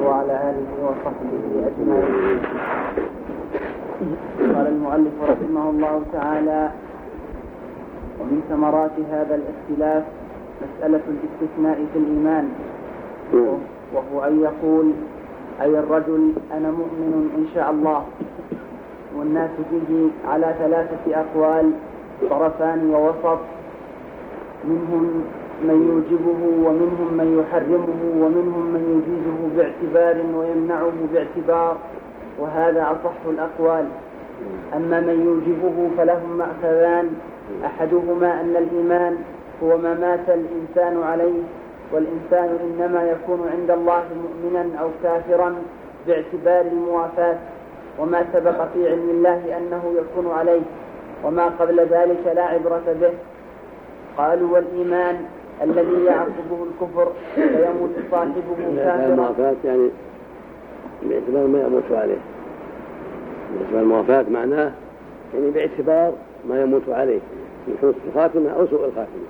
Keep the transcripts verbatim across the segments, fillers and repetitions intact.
وعلى آله وصحبه أجمعين. قال المؤلف رحمه الله تعالى: ومن ثمرات هذا الاختلاف مسألة الاستثناء في الإيمان، وهو أن يقول أي الرجل أنا مؤمن إن شاء الله، والناس فيه على ثلاثة أقوال طرفان ووسط، منهم من يوجبه ومنهم من يحرمه ومنهم من يجيزه باعتبار ويمنعه باعتبار، وهذا أصح الأقوال. أما من يوجبه فلهم مأخذان: أحدهما أن الإيمان هو ما مات الإنسان عليه، والإنسان إنما يكون عند الله مؤمنا أو كافرا باعتبار الموافاة، وما سبق في علم الله أنه يكون عليه، وما قبل ذلك لا عبرة به. قالوا والإيمان الذي يعقبه الكفر فيموت صاحبه كافرا. الموافاة يعني باعتبار ما يموت عليه، باعتبار الموافاة معناه يعني باعتبار ما يموت عليه من حسن الخاتمة أو سوء الخاتمة.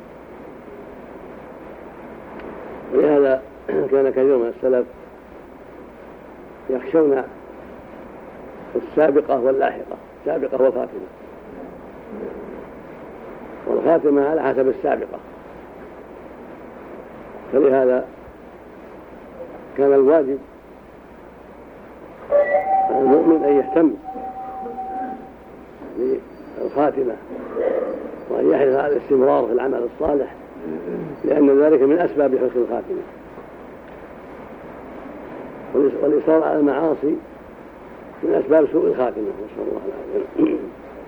ولهذا كان كثير من السلف يخشون السابقة واللاحقة، السابقة والخاتمة، والخاتمة على حسب السابقة. فلهذا كان الواجب على المؤمن أن يهتم بالخاتمة وأن يحرص على الاستمرار في العمل الصالح، لأن ذلك من أسباب حسن الخاتمة. والإصرار على المعاصي من أسباب سوء الخاتمة، نسأل الله العافية.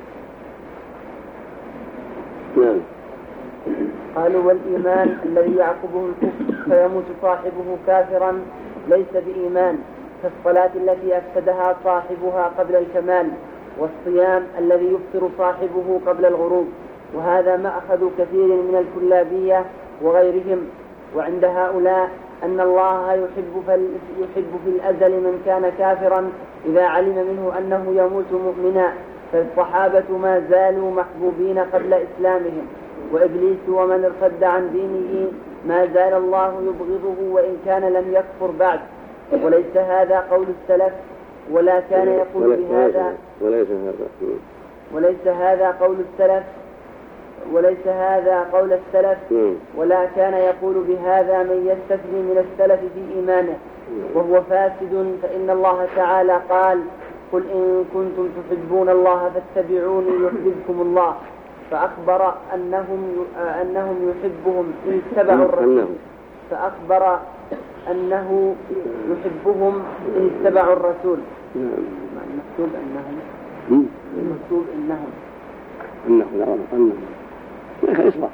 نعم. قالوا والإيمان الذي يعقبه الكفر فيموت صاحبه كافرا ليس بإيمان، كالصلاة التي أفسدها صاحبها قبل الكمال، والصيام الذي يفطر صاحبه قبل الغروب، وهذا مأخذ كثير من الكلابية وغيرهم. وعند هؤلاء أن الله يحب, يحب في الأزل من كان كافرا إذا علم منه أنه يموت مؤمنا، فالصحابة ما زالوا محبوبين قبل إسلامهم، وإبليس ومن ارتد عن دينه ما زال الله يبغضه وإن كان لم يكفر بعد. وليس هذا قول السلف ولا كان يقول بهذا وليس هذا وليس هذا قول السلف وليس هذا قول السلف ولا كان يقول بهذا من يستثني من السلف في إيمانه، وهو فاسد. فإن الله تعالى قال: قل إن كنتم تحبون الله فاتبعوني يحببكم الله، فأخبر أنهم أنهم يحبهم إن اتبعوا الرسول فأخبر أنه يحبهم إن اتبعوا الرسول. المكتوب أنهم المكتوب إنهم أنهم لا أنهم ما إصلاح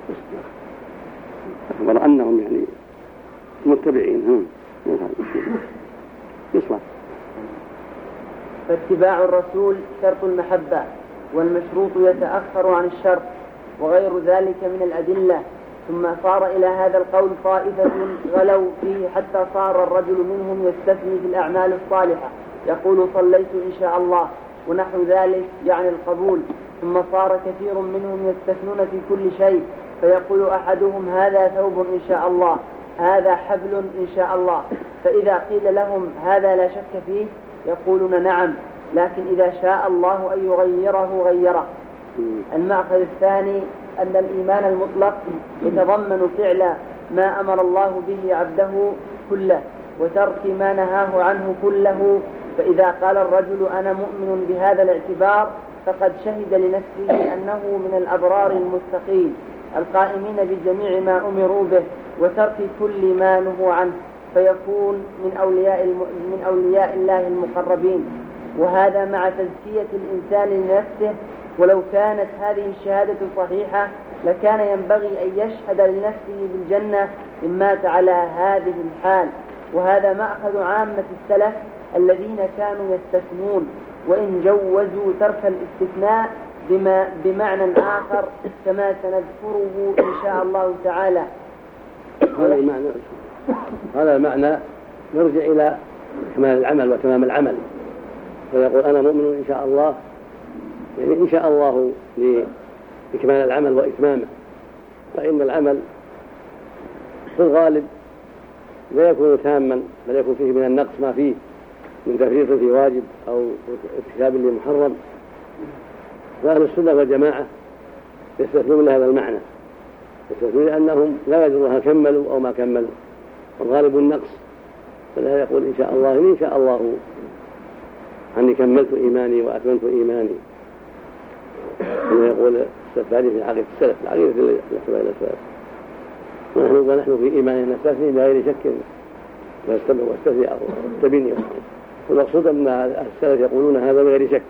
أخبر أنهم يعني متبعين هم إصلاح. فاتباع الرسول شرط المحبة، والمشروط يتأخر عن الشرط، وغير ذلك من الأدلة. ثم صار إلى هذا القول طائفة غلوا فيه حتى صار الرجل منهم يستثني في الأعمال الصالحة، يقول صليت إن شاء الله ونحو ذلك يعني القبول. ثم صار كثير منهم يستثنون في كل شيء، فيقول أحدهم هذا ثوب إن شاء الله، هذا حبل إن شاء الله، فإذا قيل لهم هذا لا شك فيه يقولون نعم، لكن إذا شاء الله أن يغيره غيره. المأخذ الثاني أن الإيمان المطلق يتضمن فعل ما أمر الله به عبده كله وترك ما نهاه عنه كله. فإذا قال الرجل أنا مؤمن بهذا الاعتبار فقد شهد لنفسه أنه من الأبرار المستقيم القائمين بجميع ما أمروا به وترك كل ما نهوا عنه، فيكون من أولياء, من أولياء الله المقربين. وهذا مع تزكية الإنسان لنفسه. ولو كانت هذه الشهادة صحيحة لكان ينبغي أن يشهد لنفسه بالجنة إن مات على هذه الحال. وهذا مأخذ عامة السلف الذين كانوا يستثنون، وإن جوزوا ترك الاستثناء بما بمعنى آخر كما سنذكره إن شاء الله تعالى. هذا المعنى هذا المعنى يرجع إلى كمال العمل وتمام العمل، فيقول أنا مؤمن إن شاء الله، يعني إن شاء الله لإكمال العمل وإتمامه. فإن العمل في الغالب لا يكون تاما بل يكون فيه من النقص ما فيه من تفريط في واجب أو ارتكاب لمحرم، فأهل السنة والجماعة يستثنون هذا المعنى، يستثنون أنهم لا يدرون هل كملوا أو ما كملوا، والغالب النقص، فلا يقول إن شاء الله إن شاء الله أني كملت إيماني وأكملت إيماني، كما يقول السفاري في عقيدة السلف، العقيدة الأحباب السلف، ونحن ونحن في إيماننا نستثني بغير شك واستبع واستثني أو استبني، والمقصود أن السلف يقولون هذا بغير شك،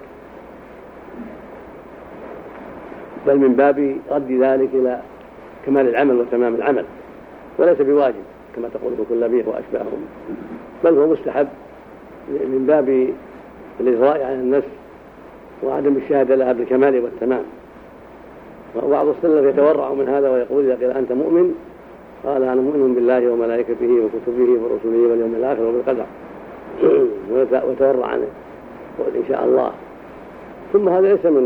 بل من باب رد ذلك إلى كمال العمل وتمام العمل، وليس بواجب كما تقول كلابيه وأشباههم، بل هو مستحب من باب الإغراء على النفس وعدم الشهادة لها بالكمال والتمام. وبعض السلف يتورع من هذا ويقول إذا قيل أنت مؤمن قال أنا مؤمن بالله وملائكته وكتبه ورسله واليوم الآخر وبالقدر، ويتورع عنه وقال إن شاء الله. ثم هذا ليس من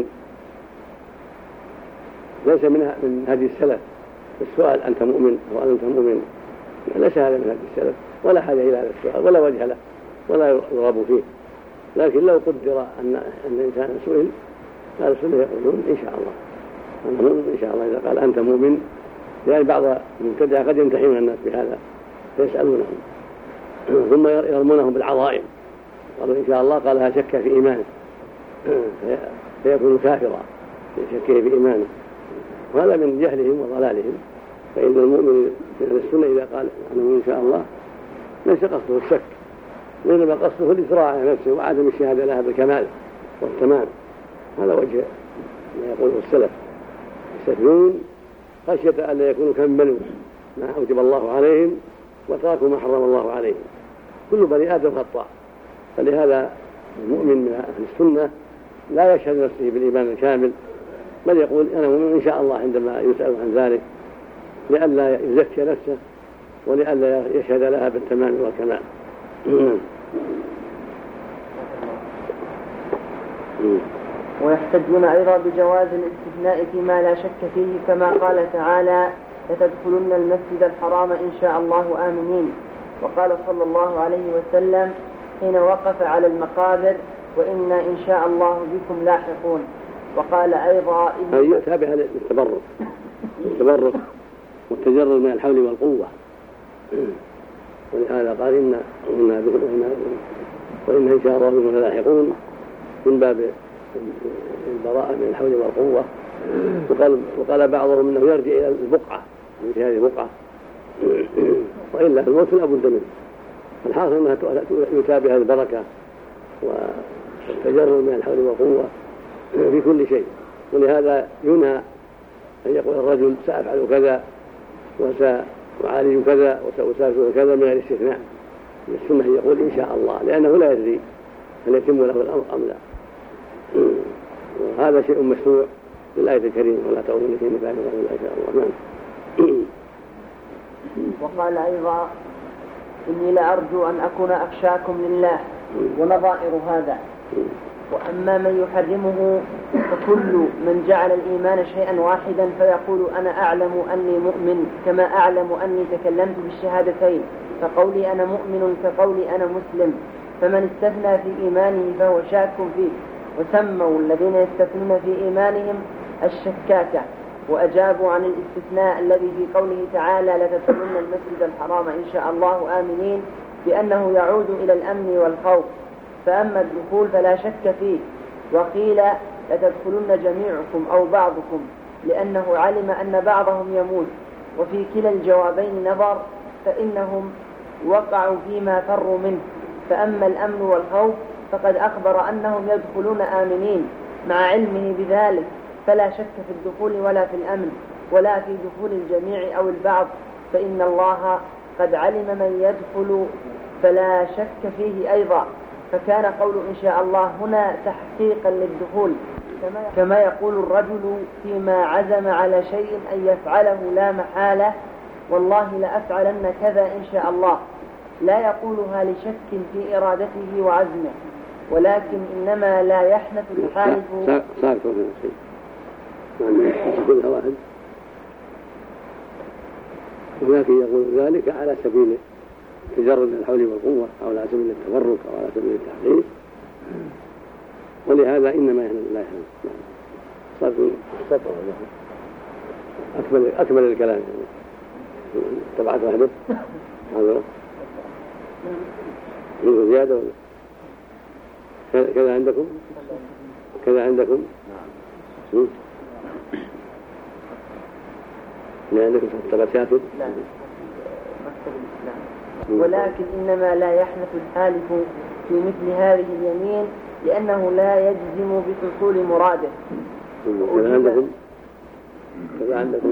ليس من من هدي السلف السؤال أنت مؤمن أو أنت مؤمن، ليس هذا من هدي السلف ولا حاجة إلى هذا السؤال ولا وجه له ولا يرغب فيه، لكن لو قدر أن أن الإنسان سئل قال السنة يقولون إن شاء الله أنا مؤمن إن شاء الله. إذا قال أنت مؤمن يعني بعض المبتدعة قد يمتحنون الناس بهذا فيسألونهم ثم يرمونهم بالعظائم، قالوا إن شاء الله قالها شك في إيمانه فيكون كافرا شكه في إيمانه، وهذا من جهلهم وضلالهم. فإن المؤمن من السنة إذا قال أنا إن شاء الله ليس قصده الشك، وإنما قصده الإسراع على نفسه وعدم الشهادة لها بالكمال والتمام. هذا وجه ما يقوله السلف، يستثنون خشية أن لا يكونوا كملوا ما أوجب الله عليهم وتركوا ما حرم الله عليهم. كل بني آدم خطاء، فلهذا المؤمن من أهل السنة لا يشهد نفسه بالإيمان الكامل، بل يقول أنا مؤمن إن شاء الله عندما يسأل عن ذلك، لئلا يزكي نفسه ولئلا يشهد لها بالتمام والكمال. ويحتجون أيضا بجواز الاستثناء فيما لا شك فيه، كما قال تعالى لتدخلن المسجد الحرام إن شاء الله آمنين، وقال صلى الله عليه وسلم حين وقف على المقابر وإنا إن شاء الله بكم لاحقون. وقال أيضا إن تابع للتبرك التبرك والتجرد من الحول والقوة، ولهذا قال إنا إنا بكم وإنا إن شاء الله بكم لاحقون من باب البراءة من الحول والقوة. وقال, وقال بعضهم إنه يرجع إلى البقعة من هذه البقعة، وإلا الموت لا بد منه. الحاصل أنها يتابع البركة والتجرد من الحول والقوة في كل شيء، ولهذا ينهى أن يقول الرجل سأفعل كذا وسأعالج كذا وسأسافر كذا من غير استثناء. السنة يقول إن شاء الله، لأنه لا يدري هل يتم له الأمر أم لا. وهذا شيء مشروع بالآية الكريمة ولا تؤمنوا في مثال الله إن شاء الله. نعم. وقال أيضا إني لأرجو أن أكون أخشاكم لله، ونظائر هذا. وأما من يحرمه فكل من جعل الإيمان شيئا واحدا فيقول أنا أعلم أني مؤمن كما أعلم أني تكلمت بالشهادتين، فقولي أنا مؤمن كقولي أنا مسلم، فمن استثنى في إيمانه فهو شاك فيه. وسموا الذين يستثنون في إيمانهم الشكاكة، وأجابوا عن الاستثناء الذي في قوله تعالى لتدخلن المسجد الحرام إن شاء الله آمنين بأنه يعود إلى الأمن والخوف، فأما الدخول فلا شك فيه. وقيل لتدخلن جميعكم أو بعضكم لأنه علم أن بعضهم يموت، وفي كلا الجوابين نظر، فإنهم وقعوا فيما فروا منه. فأما الأمن والخوف فقد أخبر أنهم يدخلون آمنين مع علمه بذلك، فلا شك في الدخول ولا في الأمن ولا في دخول الجميع أو البعض، فإن الله قد علم من يدخل فلا شك فيه أيضا. فكان قول إن شاء الله هنا تحقيقا للدخول، كما يقول الرجل فيما عزم على شيء أن يفعله لا محالة والله لأفعلن كذا إن شاء الله، لا يقولها لشك في إرادته وعزمه، ولكن إنما لا يحنث الحالف. صار كل شيء كلها واحد، ولكن يقول ذلك على سبيل تجرد الحول والقوة أو على سبيل التبرك أو على سبيل التحقيق، ولهذا إنما يحمد الله يحمد. صار سطر أكمل أكمل الكلام تبعت واحدة هذا منه زيادة ولا كذا عندكم كذا عندكم نعم لا عندكم ثلاثات لا مكتب الإسلام. ولكن إنما لا يحنث الحالف في مثل هذه اليمين لأنه لا يجزم بحصول مراده. كذا عندكم كذا عندكم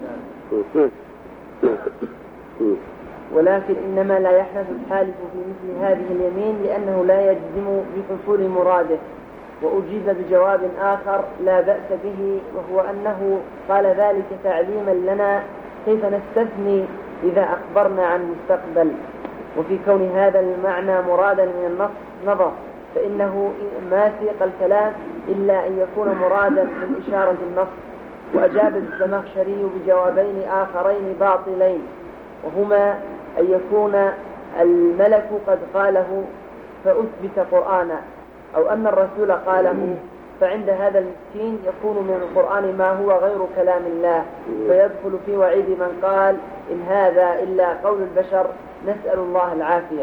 ولكن إنما لا يحنث الحالف في مثل هذه اليمين لأنه لا يجزم بحصول مراده. وأجيب بجواب آخر لا بأس به، وهو أنه قال ذلك تعليما لنا كيف نستثني إذا أخبرنا عن مستقبل. وفي كون هذا المعنى مرادا من النص نظر، فإنه ما سيق الكلام إلا أن يكون مرادا من إشارة النص. وأجاب الزمخشري بجوابين آخرين باطلين، وهما أن يكون الملك قد قاله فأثبت قرآنا، أو أن الرسول قاله، فعند هذا المسكين يكون من القرآن ما هو غير كلام الله، فيدخل في وعيد من قال إن هذا إلا قول البشر، نسأل الله العافية.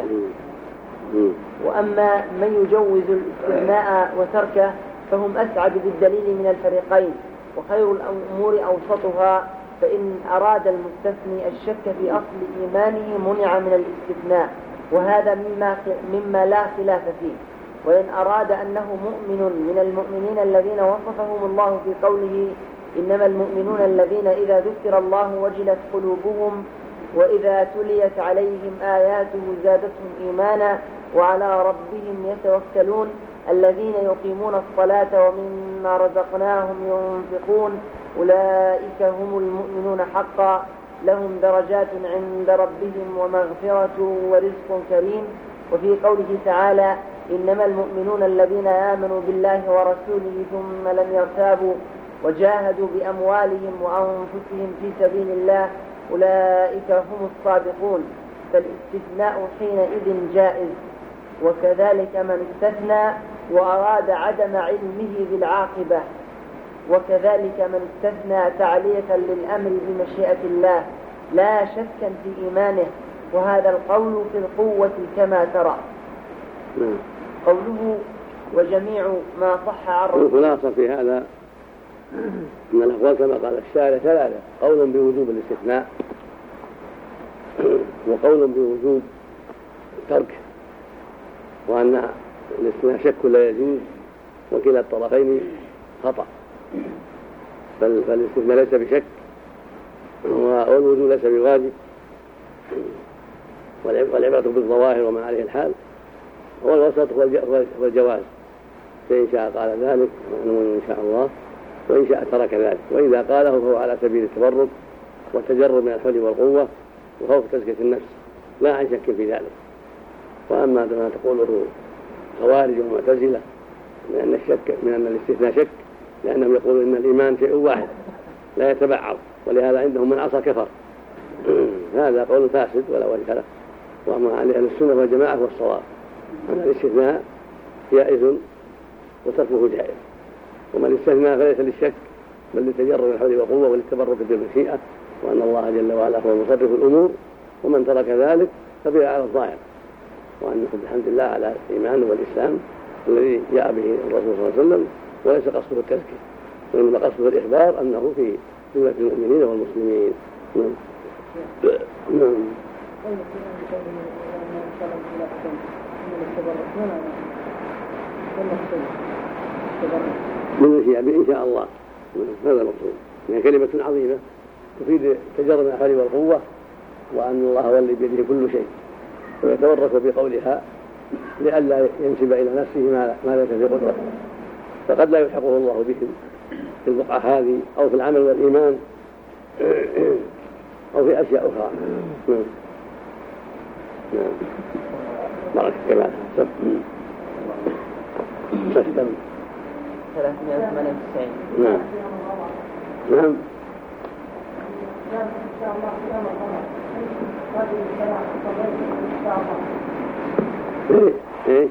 وأما من يجوز الاستثناء وتركه فهم أسعد بالدليل من الفريقين، وخير الأمور أوسطها. فإن أراد المستثني الشك في أصل إيمانه منع من الاستثناء، وهذا مما, مما لا خلاف فيه. وإن أراد أنه مؤمن من المؤمنين الذين وصفهم الله في قوله إنما المؤمنون الذين إذا ذكر الله وجلت قلوبهم وإذا تليت عليهم آياته زادتهم إيمانا وعلى ربهم يتوكلون الذين يقيمون الصلاة ومما رزقناهم ينفقون أولئك هم المؤمنون حقا لهم درجات عند ربهم ومغفرة ورزق كريم. وفي قوله تعالى إنما المؤمنون الذين آمنوا بالله ورسوله ثم لم يرتابوا وجاهدوا بأموالهم وأنفسهم في سبيل الله أولئك هم الصادقون. فالاستثناء حينئذ جائز. وكذلك من استثنى وأراد عدم علمه بالعاقبة، وكذلك من استثنى تعلية للأمر بمشيئة الله لا شكا في إيمانه، وهذا القول في القوة كما ترى. قوله وجميع ما صح عن رسول. الخلاصة في هذا أن الأقوال كما قال الشارع ثلاثة: قول بوجوب الاستثناء، وقول بوجوب ترك، وأن الاستثناء شك لا يجوز، وكلا الطرفين خطأ، فالاستثناء ليس بشك والوجوب ليس بواجب، والعبرة بالظواهر وما عليه الحال، والوسط هو الجواز، فإن شاء قال ذلك إن شاء الله، وإن شاء ترك ذلك. وإذا قاله فهو على سبيل التبرك والتجرد من الحول والقوة وخوف تزكية النفس لا عن شك في ذلك. وأما ما تقوله خوارج ومعتزلة من أن الشك من أن الاستثناء شك، لأنهم يقولون إن الإيمان شيء واحد لا يتبعض، ولهذا عندهم من عصى كفر. هذا قول فاسد ولا وجه له. وأما عن أهل السنة والجماعة والصواب أن الاستثناء جائز وتركه جائز، ومن استثنى فليس للشك بل لتجرد الحول والقوة وللتبرك بالمشيئة، وأن الله جل وعلا هو مصرف الأمور، ومن ترك ذلك فبيع على الظاهر، وأنه بحمد الله على الإيمان والإسلام الذي جاء به الرسول صلى الله عليه وسلم، وليس قصده التزكية، وإنما قصده الإخبار أنه في جملة المؤمنين والمسلمين. نعم. نعم. من الشيء إن شاء الله، هذا المقصود. هي كلمة عظيمة تفيد تجرد من الحول والقوة، وأن الله هو الذي بيده كل شيء، ويتورك بقولها لئلا ينسب إلى نفسه ما ليس في قدرته، فقد لا يلحقه الله بهم في البقعة هذه أو في العمل والإيمان أو في أشياء أخرى. نعم. نعم. بارك كما سب سستم ثلاثمائة وثمانية وتسعين. نعم. نعم. ايه ايه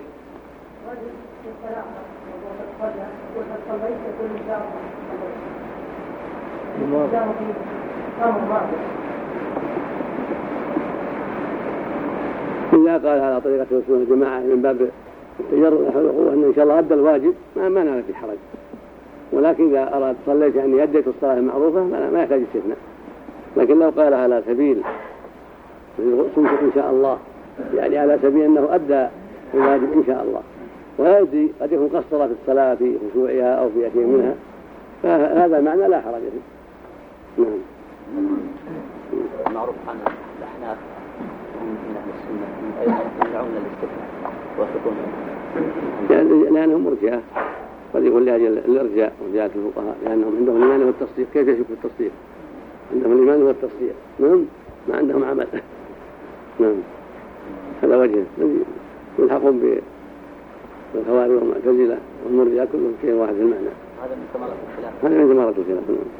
إذا قال على طريقة رسول الجماعة من باب التجرد نحو الوقوع أن إن شاء الله أدى الواجب ما ما نال في حرج، ولكن إذا أراد صليت أني أديت الصلاة المعروفة ما يحتاج استثناء. لكن لو قال على سبيل سمسك إن شاء الله، يعني على سبيل أنه أدى الواجب إن شاء الله ولا يدري قد يكون قصر في الصلاة في خشوعها أو في شيء منها، فهذا المعنى لا حرج فيه. نعم. معروف عن الأحناف من أهل السنة يمنعون الاستثناء ويوافقون يعني لأنهم مرجئة، قد يقول لأجل الإرجاء وزيادة الفقهاء لأنهم عندهم الإيمان والتصديق. كيف يشك التصديق؟ عندهم الإيمان والتصديق، نعم، ما عندهم عمل. نعم، هذا وجه يلحقون بالخوارج والمعتزلة والمرجئة كلهم شيء واحد في المعنى. هذا من ثمرة الخلاف. هذا من ثمرة الخلاف.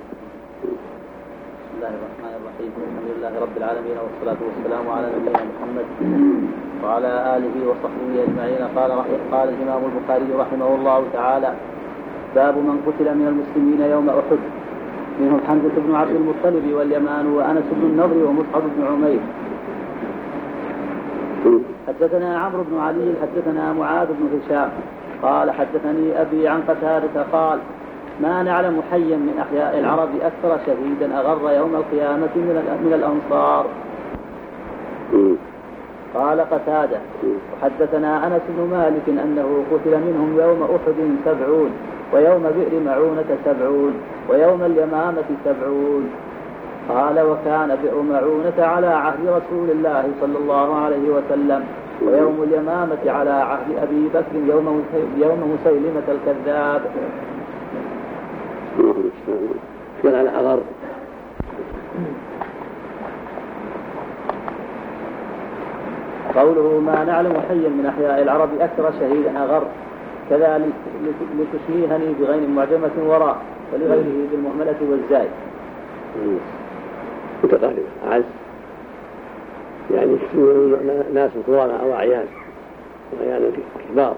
بسم الله الرحمن الرحيم، الحمد لله رب العالمين والصلاة والسلام على نبينا محمد وعلى آله وصحبه أجمعين. قال قال الإمام البخاري رحمه الله تعالى: باب من قتل من المسلمين يوم أحد، منهم حمزة بن عبد المطلب واليمان وأنس بن النضر ومصعب بن عمير. حدثنا عمرو بن علي حدثنا معاذ بن هشام قال حدثني أبي عن قتادة قال: ما نعلم حيا من أحياء العرب أكثر شهيدا أغر يوم القيامة من الأنصار. قال قتادة: وحدثنا أنس بن مالك أنه قتل منهم يوم أحد سبعون، ويوم بئر معونة سبعون، ويوم اليمامة سبعون. قال: وكان بئر معونة على عهد رسول الله صلى الله عليه وسلم، ويوم اليمامة على عهد أبي بكر يوم يوم مسيلمة الكذاب. كان على أغر. قوله: ما نعلم حيا من أحياء العرب أكثر شهيدا أغر، كذا لتشميهني بغين معجمة وراء، ولغيره بالمهملة والزاي. متقاربة أعز، يعني ناس كرامة أو أعيان وأعيان كبار.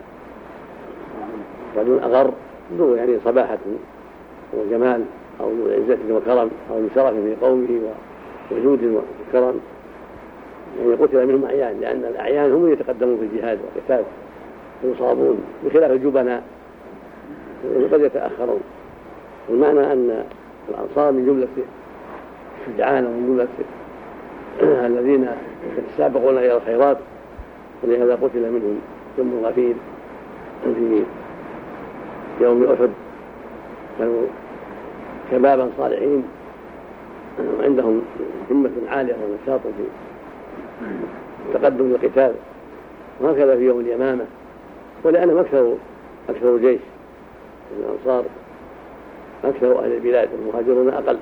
رجل أغر ذو يعني صباحة وجمال أو عزة وكرم أو شرف في قومه وجود وكرم، يعني قتل منهم أعيان، لأن الأعيان هم يتقدمون في الجهاد والقتال ويصابون بخلاف الجبناء قد يتأخرون. والمعنى أن الأنصار من جملة الشجعان ومن جملة الذين يتسابقون إلى الخيرات، ولهذا قتل منهم ثم غفير في يوم أحد. كانوا شبابا صالحين وعندهم همة عالية ونشاط في تقدم القتال، وهكذا في يوم اليمامة. ولأنهم أكثر أكثر جيش، الأنصار أكثر أهل البلاد، المهاجرون أقل.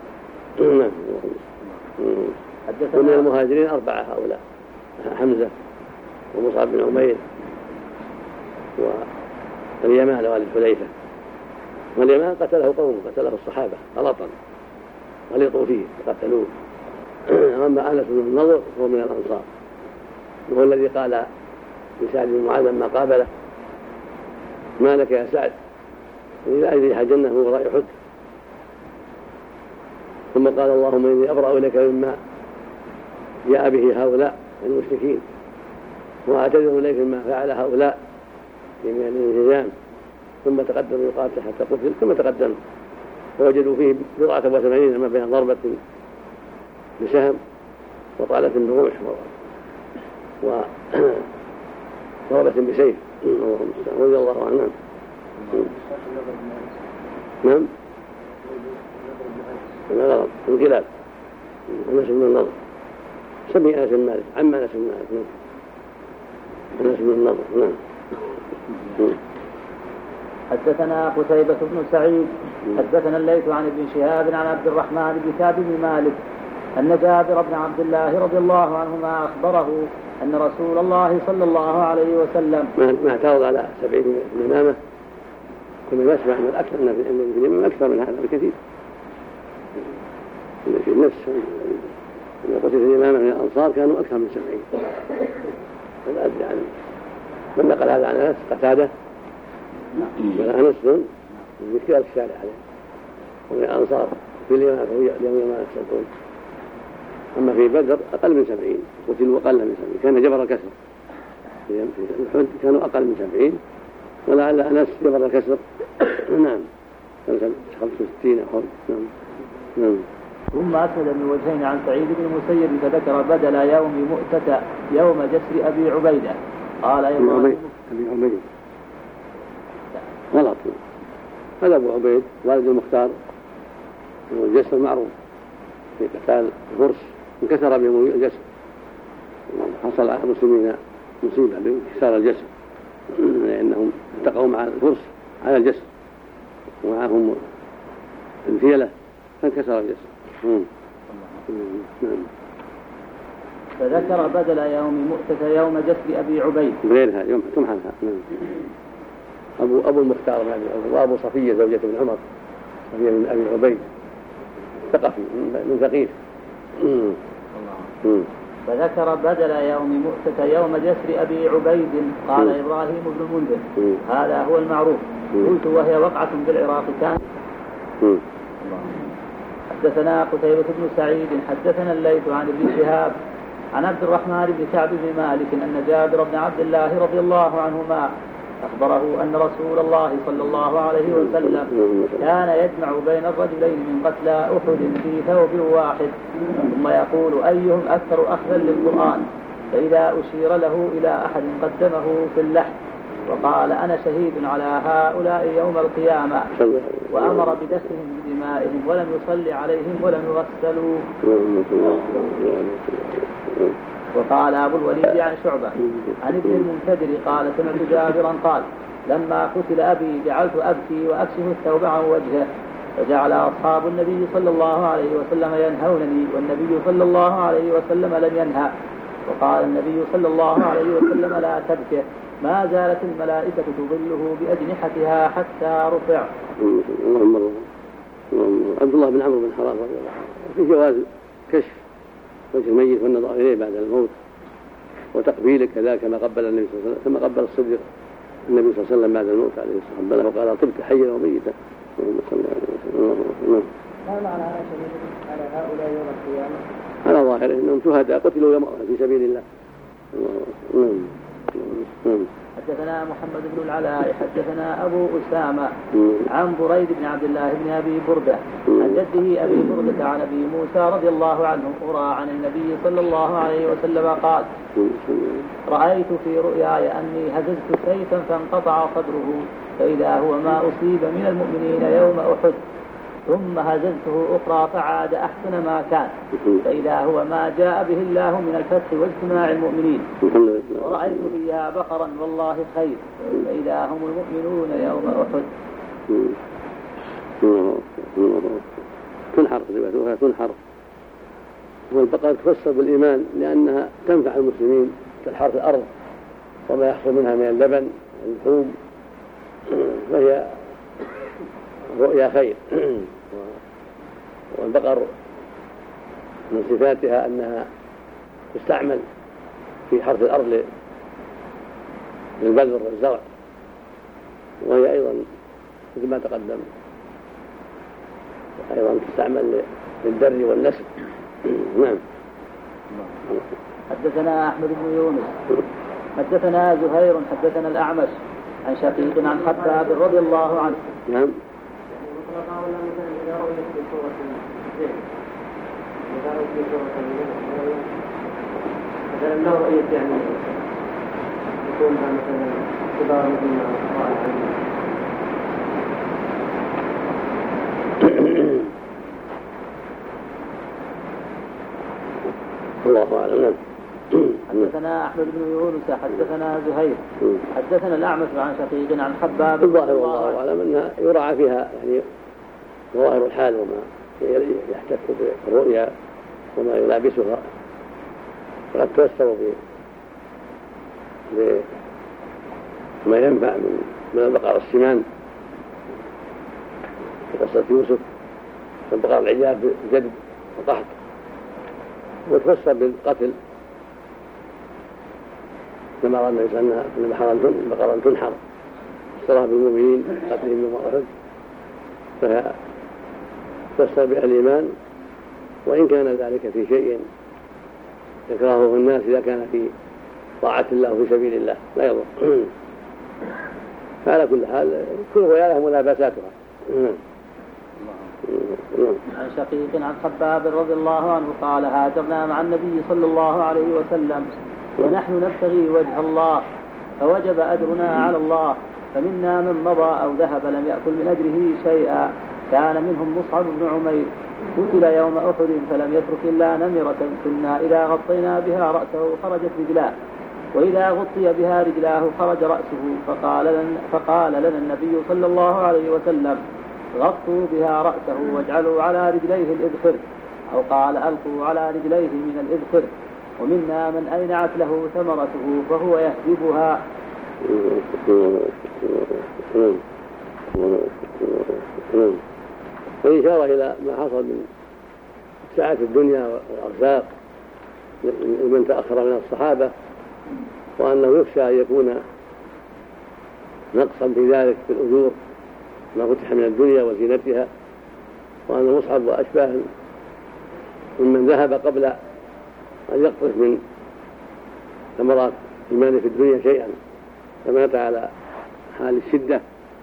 ومن المهاجرين أربعة هؤلاء: حمزة ومصعب بن عمير واليمان والد حذيفة. واليمان قتله قوم، قتله الصحابة غلطا غلطوا فيه قتلوه. أما أنس بن النضر هو من الأنصار، وهو الذي قال لسعد بن معاذ لما قابله: ما لك يا سعد إذا أجري حجنه من وراء أحد. ثم قال: اللهم إني أبرأ إليك مما جاء به هؤلاء المشركين، وأعتذر إليك مما فعل هؤلاء من الانهزام. ثم تقدم يقاتل حتى قتل، ثم تقدم ووجدوا فيه بضعة وثمانين ما بين ضربة بسهم وطالة برمح وضربة بسيف رضي الله عنه. نعم، غلط انقلاب أنس بن النضر، سمي أنس بن مالك عم أنس بن مالك أنس بن النضر. نعم. حدثنا قتيبة بن سعيد حدثنا الليث عن ابن شهاب عن عبد الرحمن بن ثابت بن مالك أن جابر بن عبد الله رضي الله عنهما أخبره أن رسول الله صلى الله عليه وسلم ما اعترض على سبعين من الإمامة. كنا نسمع من الأكثر أن الإمامة أكثر من هذا بكثير، في النفس إذا قتل الإمام من الأنصار كانوا أكثر من سبعين. فلا أدري عن من نقل هذا عن أنس قتادة ولا أنس من كتاب الشارع عليه ومن الأنصار في اليوم ما يستطيعون. أما في بدر أقل من سبعين قتلوا أقل من سبعين كان جبر الكسر في الحد كانوا أقل من سبعين ولعل أنس جبر الكسر نعم كان خمسة وستين أو نعم نعم. ثم أسند من وجهين عن سعيد بن المسيب فذكر بدل يوم مؤتة يوم جسر أبي عبيدة قال إبراهيم أبي عبيد غلط هذا أبو عبيد والد المختار والجسر معروف في قتال الفرس انكسر بهم الجسر حصل على المسلمين مصيبة بانكسار الجسر لأنهم التقوا مع الفرس على الجسر ومعهم الفيلة فانكسر الجسر. نعم. فذكر بدل يوم مؤتة يوم جسر أبي عبيد غيرها يوم تمحنها. نعم. أبو أبو المختار بن أبي عبيد وأبو صفية زوجة بن عمر صفية بن أبي عبيد ثقفي من ثقيف. فذكر بدل يوم مؤتة يوم جسر أبي عبيد قال م. إبراهيم بن المنذر هذا هو المعروف. قلت وهي وقعة بالعراق كان. حدثنا قتيبة بن سعيد حدثنا الليث عن ابن شهاب عن عبد الرحمن بن كعب بن مالك أن جابر بن عبد الله رضي الله عنهما أخبره أن رسول الله صلى الله عليه وسلم كان يجمع بين الرجلين من قتلى أحد في ثوب واحد ثم يقول أيهم أكثر أخذا للقرآن فإذا أشير له إلى أحد قدمه في اللحم وقال أنا شهيد على هؤلاء يوم القيامة وأمر بدفنهم بدمائهم ولم يصلي عليهم ولم يغسلوا. وقال أبو الوليد عن شعبة عن ابن المنكدر قال سمعت جابرا قال لما قتل أبي جعلت أبكي وأكشف الثوب عن وجهه فجعل أصحاب النبي صلى الله عليه وسلم ينهونني والنبي صلى الله عليه وسلم لم ينهى وقال النبي صلى الله عليه وسلم لا تبكي ما زالت الملائكة تظله بأجنحتها حتى رفع. عبد الله بن عمرو بن حرام في جواز كشف وجه الميت والنظر إليه بعد الموت وتقبيله كذلك كما قبل النبي صلى الله عليه وسلم كما قبل الصديق النبي صلى الله عليه وسلم بعد الموت عليه الصلاة والسلام وقال طبت حيا وميتا. ما معنى أنا شهيد على هؤلاء يوم القيامة؟ على ظاهره إنهم شهداء قتلوا يوم في سبيل الله. حدثنا محمد بن العلاء حدثنا أبو أسامة عن بريد بن عبد الله بن أبي بردة عن جده أبي بردة عن أبي موسى رضي الله عنه أرى عن النبي صلى الله عليه وسلم قال رأيت في رؤياي أني هززت سيفا فانقطع صدره فإذا هو ما أصيب من المؤمنين يوم أحد ثم هززته أخرى فعاد أحسن ما كان فإذا هو ما جاء به الله من الفتح واجتماع المؤمنين ورأيت فيها بقرا والله خير فإذا هم المؤمنون يوم أحد. تنحر روايتها تنحر والبقرة تفسر بالإيمان لأنها تنفع المسلمين كالحرث الأرض وما يحصل منها من اللبن واللحوم فهي رؤيا خير. والبقر من صفاتها أنها تستعمل في حرث الأرض للبذر والزرع وهي أيضا مثل ما تقدم أيضا تستعمل للدر والنسل. نعم. حدثنا أحمد بن يونس حدثنا زهير حدثنا الأعمش عن شقيق عن حباب رضي الله عنه. نعم. مثلا لو رأيت يعني يكون مثلا كبار مثل الله أعلم. حدثنا أحمد بن يونس حدثنا زهير حدثنا الأعمش عن شقيق عن حباب. الظاهر والله أعلم أنها يراعى فيها يعني ظواهر الحال وما يحتك بالرؤيا وما يلابسها فقد توسلوا بما ينفع من من البقر السمان في قصة يوسف والبقر العجاف جد وقحط وتفسر بالقتل كما قال النبي صلى الله عليه وسلم أن البقرة تنحر اشتراها بالمؤمنين قتلهم يوم أحد، فهي تفسر بالإيمان، وإن كان ذلك في شيء يكرهه الناس إذا كان في طاعة الله في سبيل الله لا يضر. فعلى كل حال كل رواية لها ملابساتها. عن شقيق عن خباب رضي الله عنه قال هاجرنا مع النبي صلى الله عليه وسلم ونحن نبتغي وجه الله فوجب أجرنا على الله، فمنا من مضى أو ذهب لم يأكل من أجره شيئا، كان منهم مصعب بن عمير قتل يوم أحد فلم يترك إلا نمرة كنا إذا غطينا بها رأسه خرجت رجلاه، وإذا غطي بها رجلاه خرج رأسه، فقال لنا, فقال لنا النبي صلى الله عليه وسلم غطوا بها رأسه واجعلوا على رجليه الإذخر، أو قال ألقوا على رجليه من الإذخر، ومنا من أينعت له ثمرته فهو يهدبها. فإشارة إلى ما حصل من سعة الدنيا والأرزاق لمن تأخر من الصحابة، وأنه يخشى أن يكون نقصا في ذلك في الأجور ما فتح من الدنيا وزينتها، وأن مصعب وأشباه ممن ذهب قبل أن يقطف من ثمرات إيمانه في الدنيا شيئا فمات على حال الشدة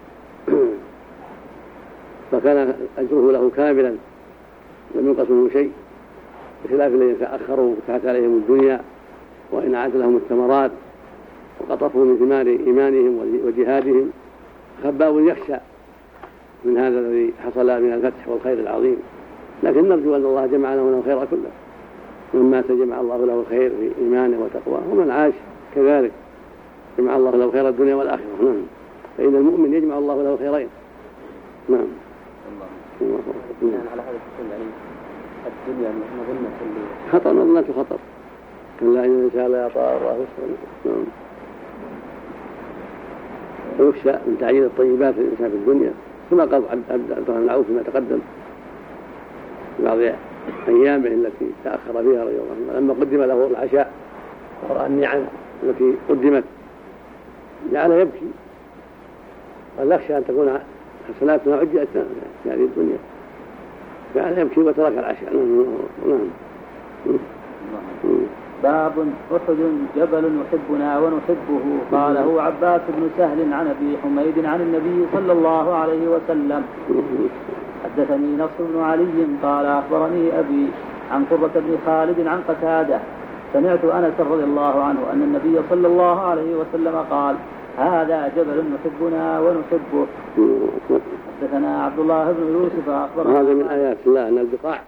فكان أجره له كاملا لم ينقص منه شيء، بخلاف الذين تأخروا وفتحت عليهم الدنيا وإنعت لهم الثمرات وقطفوا من ثمار إيمانهم وجهادهم. خباب يخشى من هذا الذي حصل من الفتح والخير العظيم، لكن نرجو أن الله جمع له الخير كله، من مات جمع الله له الخير في إيمانه وتقواه، ومن عاش كذلك جمع الله له خير الدنيا والآخرة. نعم، فإن المؤمن يجمع الله له خيرين. نعم. الله على هذا يعني الدنيا مظنة خطر، مظنة خطر، كلا إن الإنسان لا يطاع الله. نعم. ويخشى من تعجيل الطيبات للإنسان في الدنيا، كما قال عبد الرحمن العوف فيما تقدم في بعض أيامه التي تأخر فيها رضي الله عنه، لما قدم له العشاء ورأى النعم التي قدمت جعل يبكي، قال يخشى أن تكون حسناتنا عجلت في هذه الدنيا، جعل يبكي وترك العشاء. نعم. باب أحد جبل يحبنا ونحبه. قاله عباس بن سهل عن أبي حميد عن النبي صلى الله عليه وسلم. حدثني نصر بن علي قال أخبرني أبي عن قرة بن خالد عن قتادة سمعت أنس رضي الله عنه أن النبي صلى الله عليه وسلم قال هذا جبل يحبنا ونحبه. حدثنا عبد الله بن يوسف أخبرنا. هذا من آيات الله أن البقاع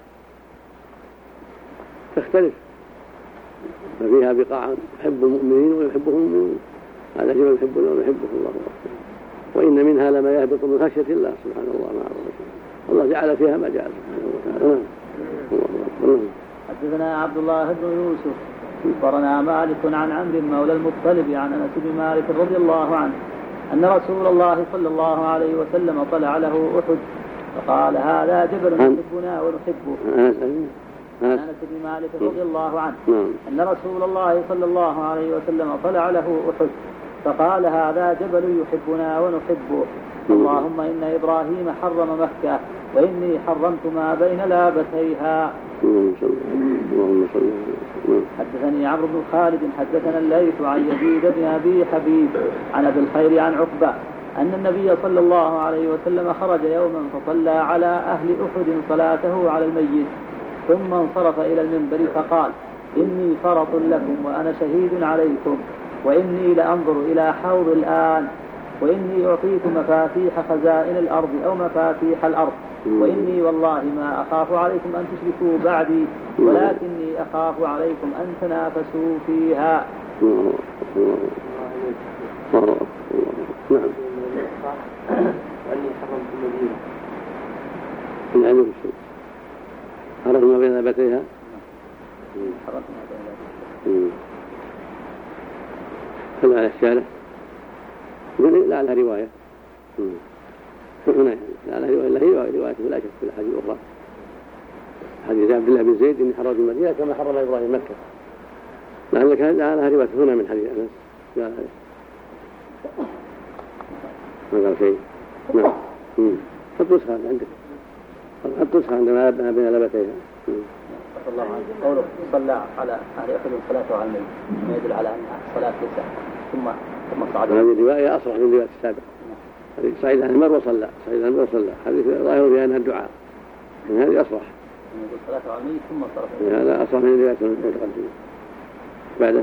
تختلف، ففيها بقاع يحب المؤمنين ويحبهم المؤمنون، هذا جبل يحبنا ونحبه الله ورسوله، وإن منها لما يهبط من خشية الله سبحانه الله مع الرسول، الله جعل فيها ما جعل سبحانه وتعالى. حدثنا عبد الله بن يوسف أخبرنا مالك عن عمرو مولى المطلب عن أنس بن مالك رضي الله عنه أن رسول الله صلى الله عليه وسلم طلع له أحد فقال هذا جبل يحبنا ونحبه. أنس بن مالك رضي الله عنه أن رسول الله صلى الله عليه وسلم طلع له أحد فقال هذا جبل يحبنا ونحبه. اللهم إن إبراهيم حرم مكة وإني حرمت ما بين لابتيها. حدثني عمرو بن خالد حدثنا الليث عن يزيد بن أبي حبيب عن أبي الخير عن عقبة أن النبي صلى الله عليه وسلم خرج يوما فصلى على أهل أحد صلاته على الميت ثم انصرف إلى المنبر فقال إني فرط لكم وأنا شهيد عليكم، وإني لأنظر إلى حوض الآن، وإني أعطيت مفاتيح خزائن الأرض أو مفاتيح الأرض، وإني والله ما أخاف عليكم أن تشركوا بعدي ولكني أخاف عليكم أن تنافسوا فيها. نعم. وأني حرمت المدينة يعني حرمت ما بين لابتيها. حرمت ما بين لابتيها. خلوا على الشارع. لا لها رواية. هنا لا لها رواية، لا هي رواية ولا شك في الحديث الأخرى. حديث عبد الله بن زيد إن حرم المدينة كما حرم إبراهيم مكة، لأن كان لها رواية هنا من حديث أنس قال ما قال شيء. نعم. حط نسخة عندك، حط نسخة عندما بين لبتيها. الله عنه قوله صلى على أهل أحد صلاة على الميت ما يدل على أنها صلاة لسه ثم ثم صعد. هذه الرواية أصرح من الرواية السابقة. هذه صعيد عن المرء وصلى، صعيد عن المرء وصلى، هذه ظاهر بها أنها الدعاء، من هذه أصرح. يقول صلاة على الميت ثم صرف. هذا أصرح من الرواية المتقدمة. بعده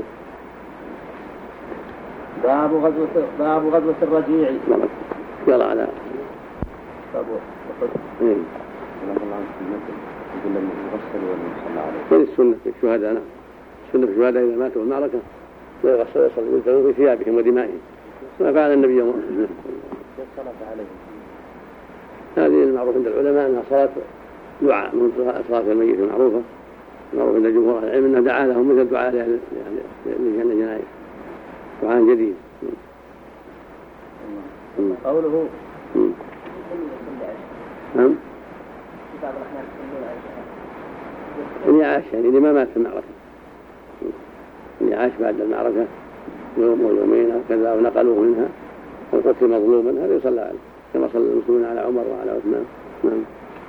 باب غزوة باب غزوة الرجيع. يلا على باب إيه. يقول لهم يغسل ويصلى عليه. من السنة في الشهداء. نعم. السنة في الشهداء إذا ماتوا في المعركة ويغسل ويصلي ويلتزموا في ثيابهم ودمائهم كما فعل النبي يوم أحد. الصلاة عليه. هذه المعروف عند العلماء أنها صلاة دعاء من صلاة الميت المعروفة، معروف عند جمهور العلم أنه دعا لهم مثل دعاء لجنة جنائز، دعاء جديد. قوله نعم. اللي عاش يعني اللي ما مات في المعركة، اللي عاش بعد المعركة يوم ويومين وكذا ونقلوه منها وقتل مظلوما هذا يصلى عليه كما صلى المسلمون على عمر وعلى عثمان. نعم.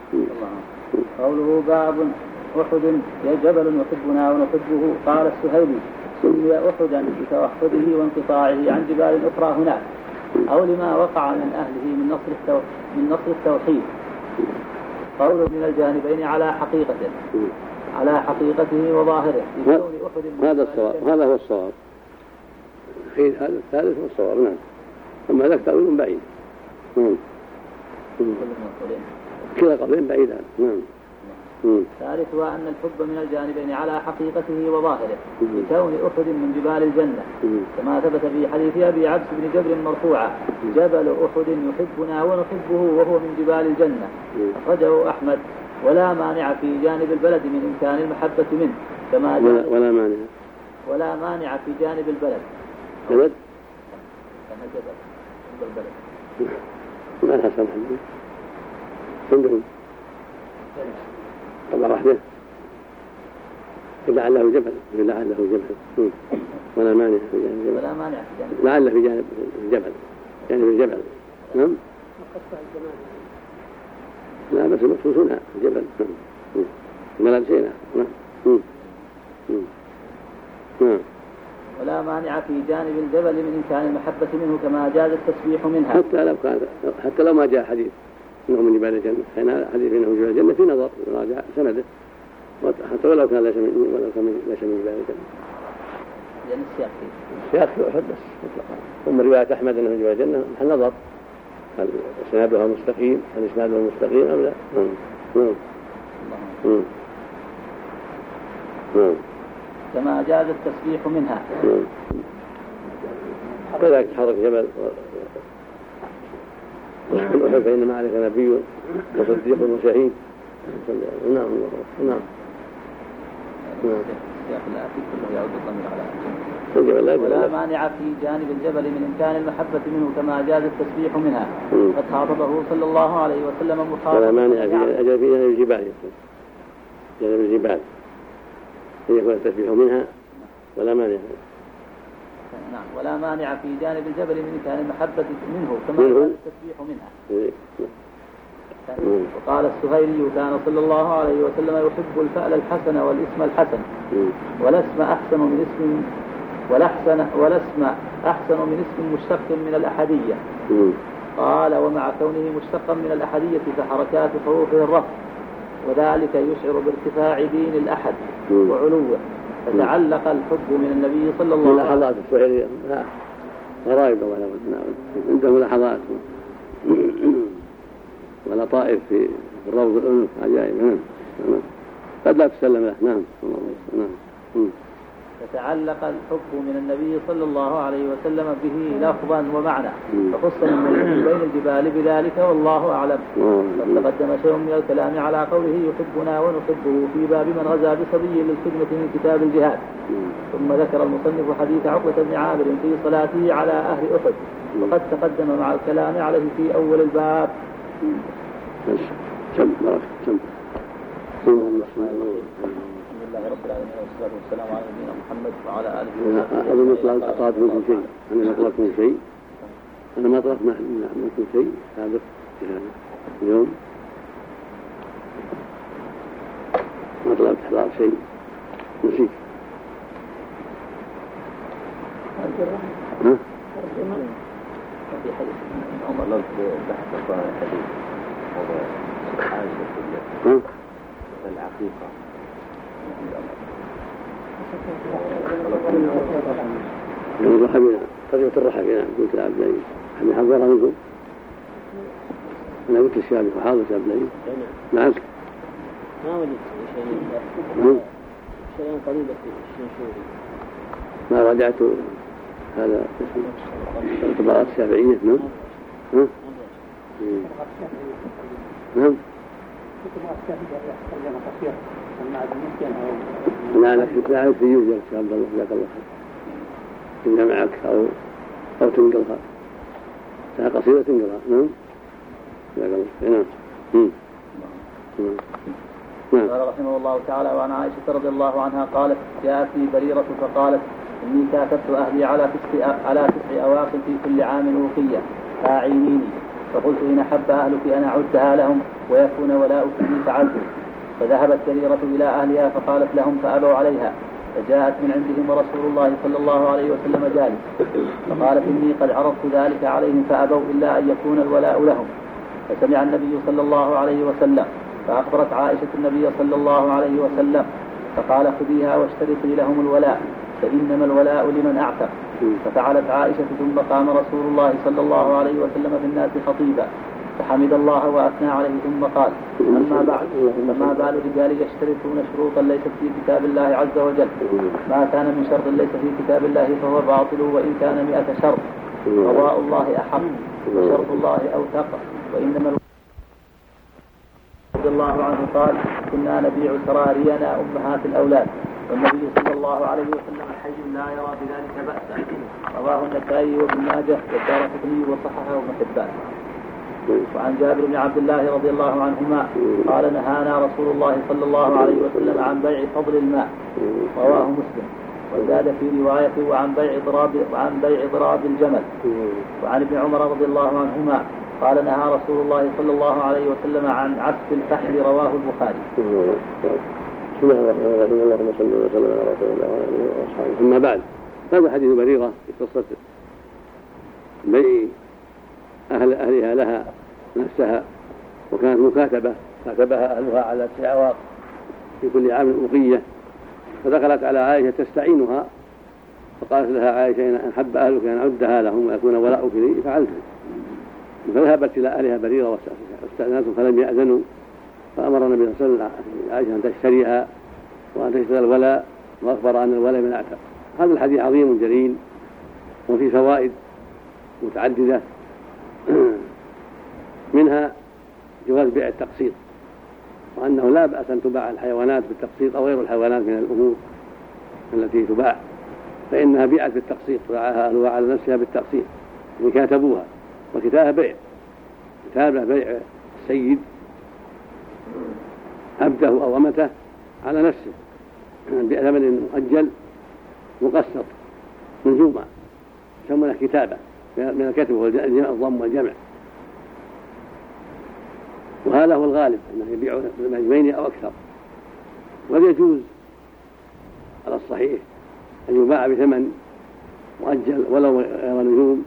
قوله باب أحد يا جبل يحبنا ونحبه. قال السهيلي سمي أحدا بتوحده وانقطاعه عن جبال أخرى هناك أو لما وقع من أهله من نصر من نصر التوحيد. قوله من الجانبين على حقيقته على حقيقته وظاهره. هذا الصواب، هذا هو الصواب. الحين هذا الثالث هو الصواب. نعم. أما ذاك تأويل بعيد. نعم. كلا قولين بعيدان. نعم. ثالث وأن الحب من الجانبين على حقيقته وظاهره لكون أحد من جبال الجنة كما ثبت في حديث أبي عبس بن جبر مرفوعا جبل أحد يحبنا ونحبه وهو من جبال الجنة. أخرجه أحمد. ولا مانع في جانب البلد من إمكان المحبة منه كما ولا, ولا مانع ولا مانع في جانب البلد. جبل كما جبل البلد ما لها سمح به عندهم الله وحده لعله جبل لعله جبل ولا مانع في جانب الجبل ولا مانع في جانب لعله في جانب الجبل جانب الجبل. نعم. لا بس المقصود هنا الجبل. ملل شيء. نعم. نعم. ولا مانع في جانب الجبل من إمكان المحبة منه كما جاز التسبيح منها. حتى لو كان حتى لو ما جاء حديث إنه من جبال الجنة، حين حديث إنه من جبال الجنة في نظر راجع سنده حتى ولو كان ليس من ولو كان ليس من جبال الجنة. لأن السياق السياق في أحد بس مطلقا. ثم رواية أحمد إنه من جبال الجنة محل نظر هل إسنادها مستقيم هل إسنادها مستقيم أم لا. نعم. نعم. نعم. كما جاز التسبيح منها. نعم. كذلك حرك جبل وأحب فإنما عليك نبي وصديق وشهيد. نعم. نعم. نعم. ولا مانع في جانب الجبل من إمكان المحبة منه كما جاز التسبيح منها. قد خاطبه صلى الله عليه وسلم مخاطبا. ولا مانع في جانب الجبال جانب الجبال أن يكون التسبيح منها ولا مانع. نعم. ولا مانع في جانب الجبل من إمكان المحبة منه كما جاز التسبيح منها. وقال السهيلي كان صلى الله عليه وسلم يحب الفأل الحسن والاسم الحسن ولا اسم أحسن من اسم ولا أحسن ولا اسم أحسن من اسم مشتق من الأحدية. قال ومع كونه مشتقا من الأحدية فحركات حروفه الرفع وذلك يشعر بارتفاع دين الأحد وعلوه فتعلق الحب من النبي صلى الله عليه وسلم. ملاحظات السهيلي غرائب عنده ملاحظات ولطائف في الروض الأنف عجائب. نعم. قد لا تسلم له. نعم. نعم. فتعلق الحب من النبي صلى الله عليه وسلم به لفظا ومعنى فخص من بين الجبال بذلك والله أعلم. قد تقدم شيء من الكلام على قوله يحبنا ونحبه في باب من غزا بصبي للخدمة من كتاب الجهاد. ثم ذكر المصنف حديث عقبة بن عامر في صلاته على أهل أحد وقد تقدم مع الكلام عليه في أول الباب. سم سم الحمد لله رب العالمين والصلاة والسلام على نبينا محمد وعلى آله وصحبه. أنا مطلق أطلعت منكم شيء، أنا ما طلبت من شيء، أنا ما طلبت منكم شيء سابق في هذا اليوم، ما طلبت إحضار شيء، نسيت. ها؟ في حديث عمر لو بحث الظاهر الحديث هذا عائشة العقيقة الرحبنا قضية الرحبنا قلت لعبد العزيز أحد حضرها منكم؟ أنا قلت الشابك وحاضر عبد العزيز معك؟ ما وجدت شيء شيء قريب في الشنشوري ما راجعت هذا الطبقات الشافعية. نعم ها؟ نعم لا لا لا لا يوجد إن شاء الله جزاك الله خير إن معك أو أو تنقلها ساعة قصيرة تنقلها. نعم جزاك الله خير. نعم نعم قال رحمه الله تعالى وعن عائشة رضي الله عنها قالت جاءتني بريرة فقالت إني كاتبت أهلي على تسع على تسع أواق في كل عام أوقية فأعينيني، فقلت إن حب أهلك أن أعدها لهم ويكون ولاؤك لي فعلت. فذهبت بريرة إلى أهلها فقالت لهم فأبوا عليها، فجاءت من عندهم ورسول الله صلى الله عليه وسلم جالس، فقالت إني قد عرضت ذلك عليهم فأبوا إلا أن يكون الولاء لهم. فسمع النبي صلى الله عليه وسلم فأخبرت عائشة النبي صلى الله عليه وسلم فقال خذيها واشترطي لهم الولاء فإنما الولاء لمن أعتق. ففعلت عائشة ثم قام رسول الله صلى الله عليه وسلم في الناس خطيبا فحمد الله وأثنى عليه ثم قال أما بعد فما بال الرجال يشترطون شروطا ليست في كتاب الله عز وجل، ما كان من شرط ليس في كتاب الله فهو باطل وإن كان مئة شرط، قضاء الله أحق وشرط الله أوثق. وإنما رضي الله عنه قال كنا نبيع سرارينا أمهات الأولاد والنبي صلى الله عليه وسلم حي لا يرى بذلك بأسا. رواه النسائي وابن ماجه والدارقطني وصححه ابن حبان. وعن جابر بن عبد الله رضي الله عنهما قال نهانا رسول الله صلى الله عليه وسلم عن بيع فضل الماء، رواه مسلم. وزاد في رواية وعن بيع ضراب وعن بيع ضراب الجمل. وعن ابن عمر رضي الله عنهما قال نهى رسول الله صلى الله عليه وسلم عن عسف الفحل، رواه البخاري. بسم الله الرحمن الرحيم اللهم صل وسلم على رسول الله وعلى اله واصحابه. ثم بعد، هذا حديث بريرة في قصة بيع أهل أهلها لها نفسها، وكانت مكاتبة كاتبها أهلها على تسع أواق في كل عام أوقية، فدخلت على عائشة تستعينها فقالت لها عائشة إن حب أهلك أن أعدها لهم ويكون ولاؤك لي فعلت. فذهبت إلى أهلها بريرة واستأذنتهم فلم يأذنوا، فأمر النبي صلى الله عليه وسلم عائشة أن تشتريها وأن تشتري الولاء، وأخبر أن الولاء من أعتق. هذا الحديث عظيم جليل وفي فوائد متعددة، منها جواز بيع التقسيط، وأنه لا بأس أن تباع الحيوانات بالتقسيط أو غير الحيوانات من الأمور التي تباع، فإنها بيعت بالتقسيط وباعها أهلها على نفسها بالتقسيط وكاتبوها، وكتابها بيع، كتابة بيع السيد عبده أو أمته على نفسه بثمن مؤجل مقسط منجومة، يسمونها كتابة من الكتب والضم والجمع، وهذا هو الغالب أنه يبيع بمجمعين أو أكثر. ويجوز على الصحيح أن يباع بثمن مؤجل ولو غير نجوم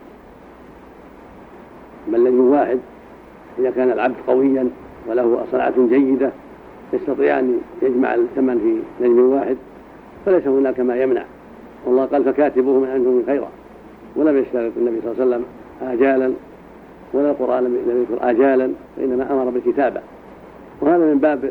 بل نجم واحد، إذا كان العبد قويا وله صنعة جيدة يستطيع أن يجمع الثمن في نجم واحد فليس هناك ما يمنع. والله قال فكاتبوه من أنتم خيرا، ولم يشترط النبي صلى الله عليه وسلم آجالا ولا القرآن لم يذكر آجالا، فإنما أمر بالكتابة. وهذا من باب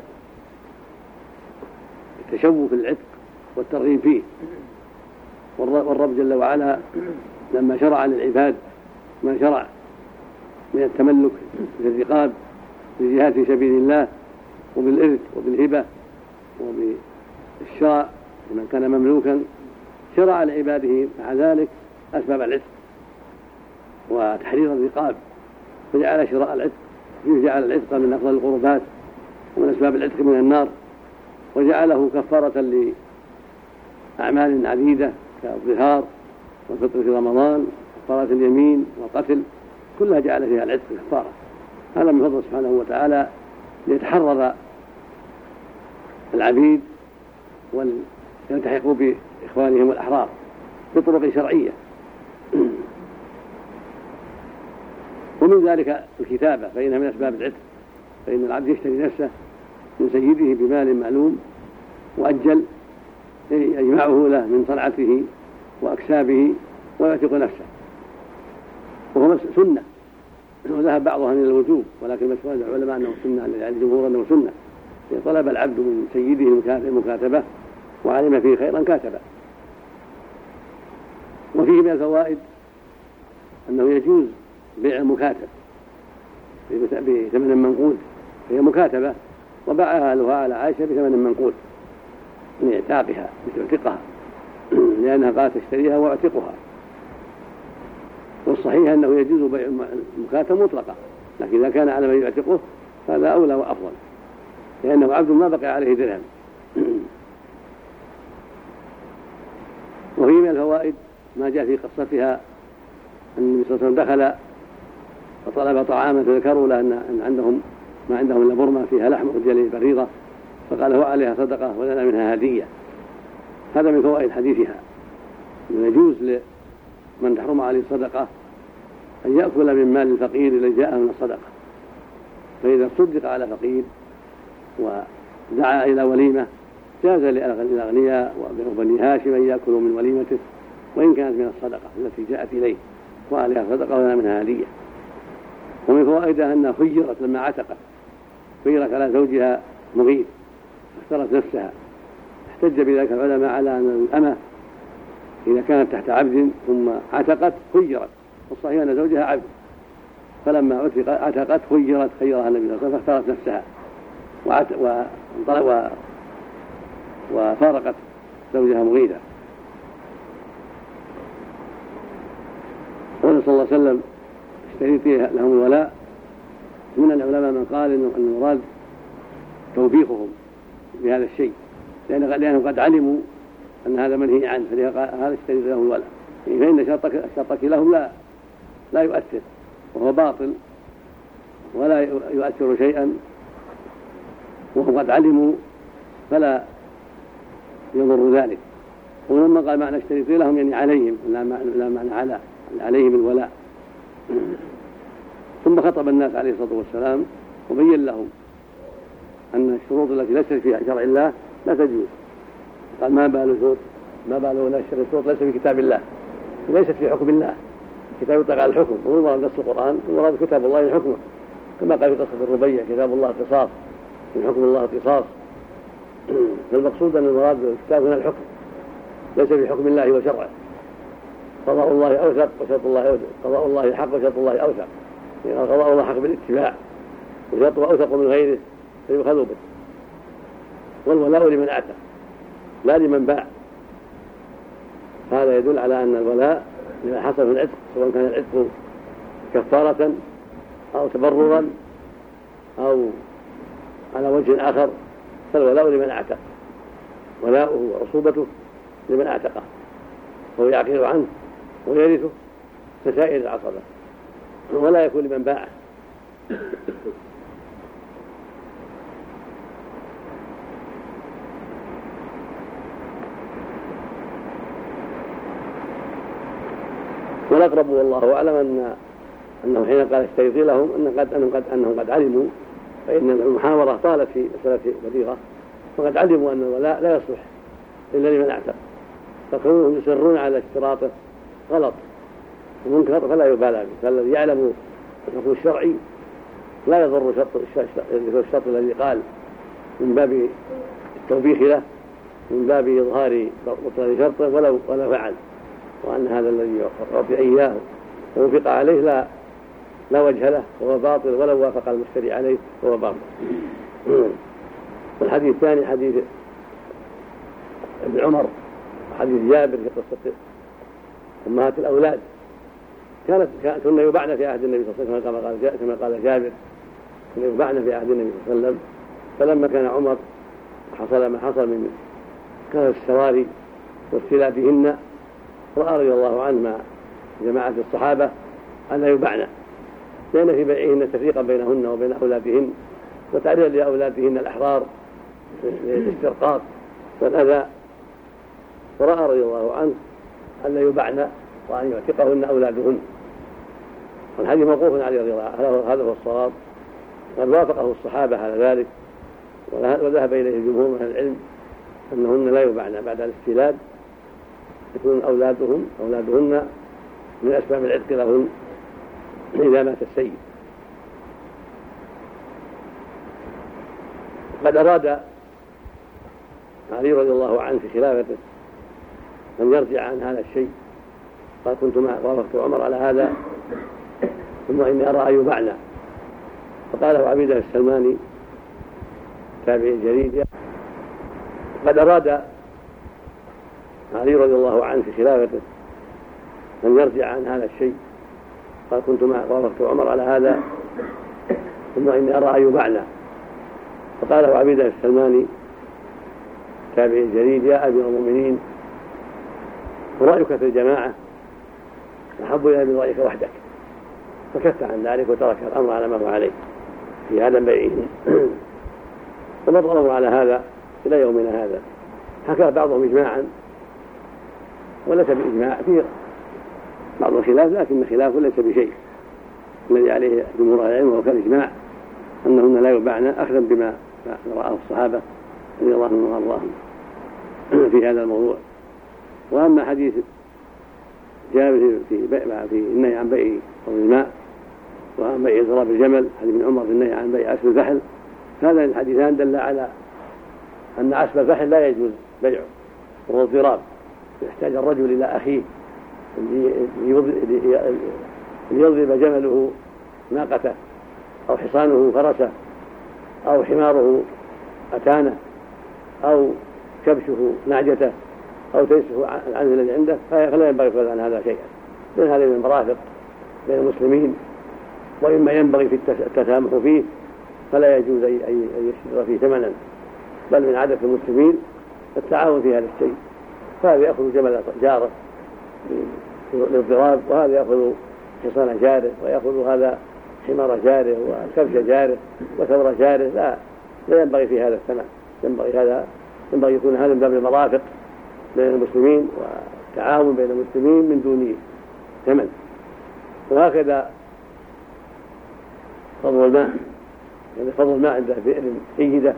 التشوف في العتق والترغيب فيه. والرب جل وعلا لما شرع للعباد ما شرع من التملك في الرقاب بالجهاد في سبيل الله وبالإرث وبالهبة وبالشراء لمن كان مملوكا، شرع لعباده مع ذلك أسباب العتق وتحرير الرقاب، فجعل شراء العتق جعل العتق من أفضل القربات ومن أسباب العتق من النار، وجعله كفارة لأعمال عديدة كالظهار والفطر في رمضان، كفارة اليمين والقتل، كلها جعل فيها العتق كفارة. هذا من فضل سبحانه وتعالى ليتحرر العبيد ويلتحقوا بإخوانهم الأحرار بطرق شرعية. ومن ذلك الكتابة، فإنها من أسباب العتق، فإن العبد يشتري نفسه من سيده بمال معلوم مؤجل يجمعه له من صنعته وأكسابه ويعتق نفسه، وهو سنة، وذهب بعضها من الوجوب، ولكن مشهور العلماء أنه سنة، يعني الجمهور أنه سنة. طلب العبد من سيده المكاتبة وعلم فيه خيرا كاتبه. وفيه من الفوائد أنه يجوز بيع المكاتب بثمن منقود، هي مكاتبة وباعها أهلها على عائشة بثمن منقود من اعتاقها بتعتقها، لأنها قالت تشتريها واعتقها. والصحيح أنه يجوز بيع المكاتب مطلقا، لكن إذا كان على من يعتقه فهذا أولى وأفضل، لأنه عبد ما بقي عليه درهم. وفي من الفوائد ما جاء في قصتها أن النبي صلى الله عليه وسلم دخل وطلب طعاما، فذكروا له أن عندهم ما عندهم إلا برمة فيها لحم رجال بريضة، فقال هو عليها صدقة ولنا منها هدية. هذا من فوائد حديثها، أن يجوز لمن تحرم عليه الصدقة أن يأكل من مال الفقير الذي جاءه من الصدقة، فإذا صدق على فقير ودعا إلى وليمة جاز للأغنياء وبني هاشم أن يأكلوا من وليمته وإن كانت من الصدقة التي جاءت إليه وعليها صدقة ولنا منها هدية. ومن فوائدها أنها خيرت لما عتقت، خيرت على زوجها مغيث اختارت نفسها. احتج بذلك العلماء على أن الأمة إذا كانت تحت عبد ثم عتقت خيرت، والصحيح أن زوجها عبد، فلما عتقت خيرت خيرها النبي صلى الله عليه وسلم فاختارت نفسها و... وفارقت زوجها مغيثة. قال صلى الله عليه وسلم اشتريت لهم الولاء. من العلماء من قال إن المراد توبيخهم بهذا الشيء، لأنهم قد علموا أن هذا منهي عنه، فهذا اشتريت لهم الولاء، فإن شرطك, شرطك لهم لا لا يؤثر، وهو باطل ولا يؤثر شيئا، وهم قد علموا فلا يضر ذلك. ولما قال معنى اشتريت لهم يعني عليهم، لا معنى على عليهم الولاء. ثم خطب الناس عليه الصلاة والسلام وبين لهم أن الشروط التي ليست في شرع الله لا تجوز. قال ما بال شروط ما بال نشر الشروط ليس في كتاب الله، ليست في حكم الله، كتاب يطلق على الحكم، والمراد نص القرآن، والمراد كتاب الله حكمه، كما قال في قصة الربيع كتاب الله قصاص، من حكم الله قصاص. فالمقصود أن المراد الكتاب هنا الحكم، ليس في حكم الله وشرعه. قضاء الله أوثق وشرط الله أوثق، قضاء الله حق وشرط الله أوثق، يعني قضاء الله حق بالاتباع وشرطه أوثق من غيره فيؤخذ به. والولاء لمن أعتق لا لمن باع. هذا يدل على أن الولاء لما حصل في العتق، سواء كان العتق كفارة أو تبررا أو على وجه آخر، فالولاء لمن أعتق، ولاؤه وعصوبته لمن أعتقه، وهو يعقل عنه ويرثه كسائر العصبة، ولا يكون لمن باعه. والأقرب والله أعلم أن أنه حين قال اشتريت لهم أن قد أنهم قد أنهم قد علموا، فإن المحاورة طالت في مسألة بليغة، وقد علموا أن الولاء لا يصلح إلا لمن اعتق، فكونهم يصرون على اشتراطه غلط ومنكر فلا يبالى به. فالذي يعلم الحكم الشرعي لا يضر شرط الشرط الذي قال من باب التوبيخ له، من باب إظهار بطلان شرطه ولو ولا فعل، وأن هذا الذي أعطي إياه ووافق عليه لا لا وجه له وهو باطل، ولو وافق المشتري عليه وهو باطل. والحديث الثاني حديث ابن عمر وحديث جابر في قصة أمهات الأولاد، كانت كنا يباعن في عهد النبي صلى الله عليه وسلم كما قال جابر، كنا يباعن في عهد النبي صلى الله عليه وسلم. فلما كان عمر حصل ما حصل من كثرة السواري واختلافهن، رأى رضي الله عنه مع جماعة الصحابة أن لا يبعن، لأن في بيعهن تفريقا بينهن وبين أولادهن وتعريضا لأولادهن الأحرار للاسترقاق والأذى، ورأى رضي الله عنه أن لا يبعن وأن يعتقهن أولادهن. والحديث موقوف عليه رضي الله عنه، هذا هو الصواب، قد وافقه الصحابة على ذلك، وذهب إليه جمهور من العلم أنهن لا يبعن بعد الاستيلاد، يكون أولادهم أولادهن من أسباب العتق لهن إذا مات السيد. قد أراد علي رضي الله عنه في خلافته أن يرجع عن هذا الشيء، قال كنت وافقت عمر على هذا ثم إني أرى أن يبعن، فقاله عبيدة السلماني تابعي جليل. قد أراد علي رضي الله عنه في خلافته أن يرجع عن هذا الشيء، قال كنت وافقت عمر على هذا ثم إني أرى أن يبعن، فقاله عبيدة السلماني تابعي جليل يا أمير المؤمنين رأيك في الجماعة أحب إلى من رأيك وحدك، فكف عن ذلك وترك الأمر على ما هو عليه في هذا البيع. ومضى الأمر على هذا إلى يومنا هذا. حكى بعضهم إجماعا وليس بإجماع، في بعض الخلاف لكن الخلاف ليس بشيء، الذي عليه جمهور العلم وهو كالإجماع أنهن لا يباعن أخذا بما رأى الصحابة رضي الله عنهم وأرضاهم في هذا الموضوع. وأما حديث جابر في في النهي عن بيع فضل الماء وعن بيع ضراب الجمل، حديث ابن عمر في النهي عن بيع عسب الفحل، هذا الحديثان دل على أن عسب الفحل لا يجوز بيعه وهو الضراب، يحتاج الرجل إلى أخيه ليضرب جمله ناقته أو حصانه فرسه أو حماره أتانه أو كبشه نعجته أو تيسه عنه الذي عنده، فلا ينبغي فعل عن هذا شيئا، لأن هذا من المرافق بين المسلمين، وإما ينبغي في التسامح فيه فلا يجوز أن يشتري فيه ثمنا، بل من عادة المسلمين التعاون في هذا الشيء، فهذا يأخذ جمل جاره للضراب، وهذا يأخذ حصان جاره، ويأخذ هذا حمار جاره وكبش جاره وثور جاره، لا لا ينبغي في هذا الثمن، ينبغي هذا ينبغي يكون هذا من باب المرافق بين المسلمين والتعاون بين المسلمين من دون ثمن. وهكذا فضل الماء، يعني فضل الماء عند بئر جيدة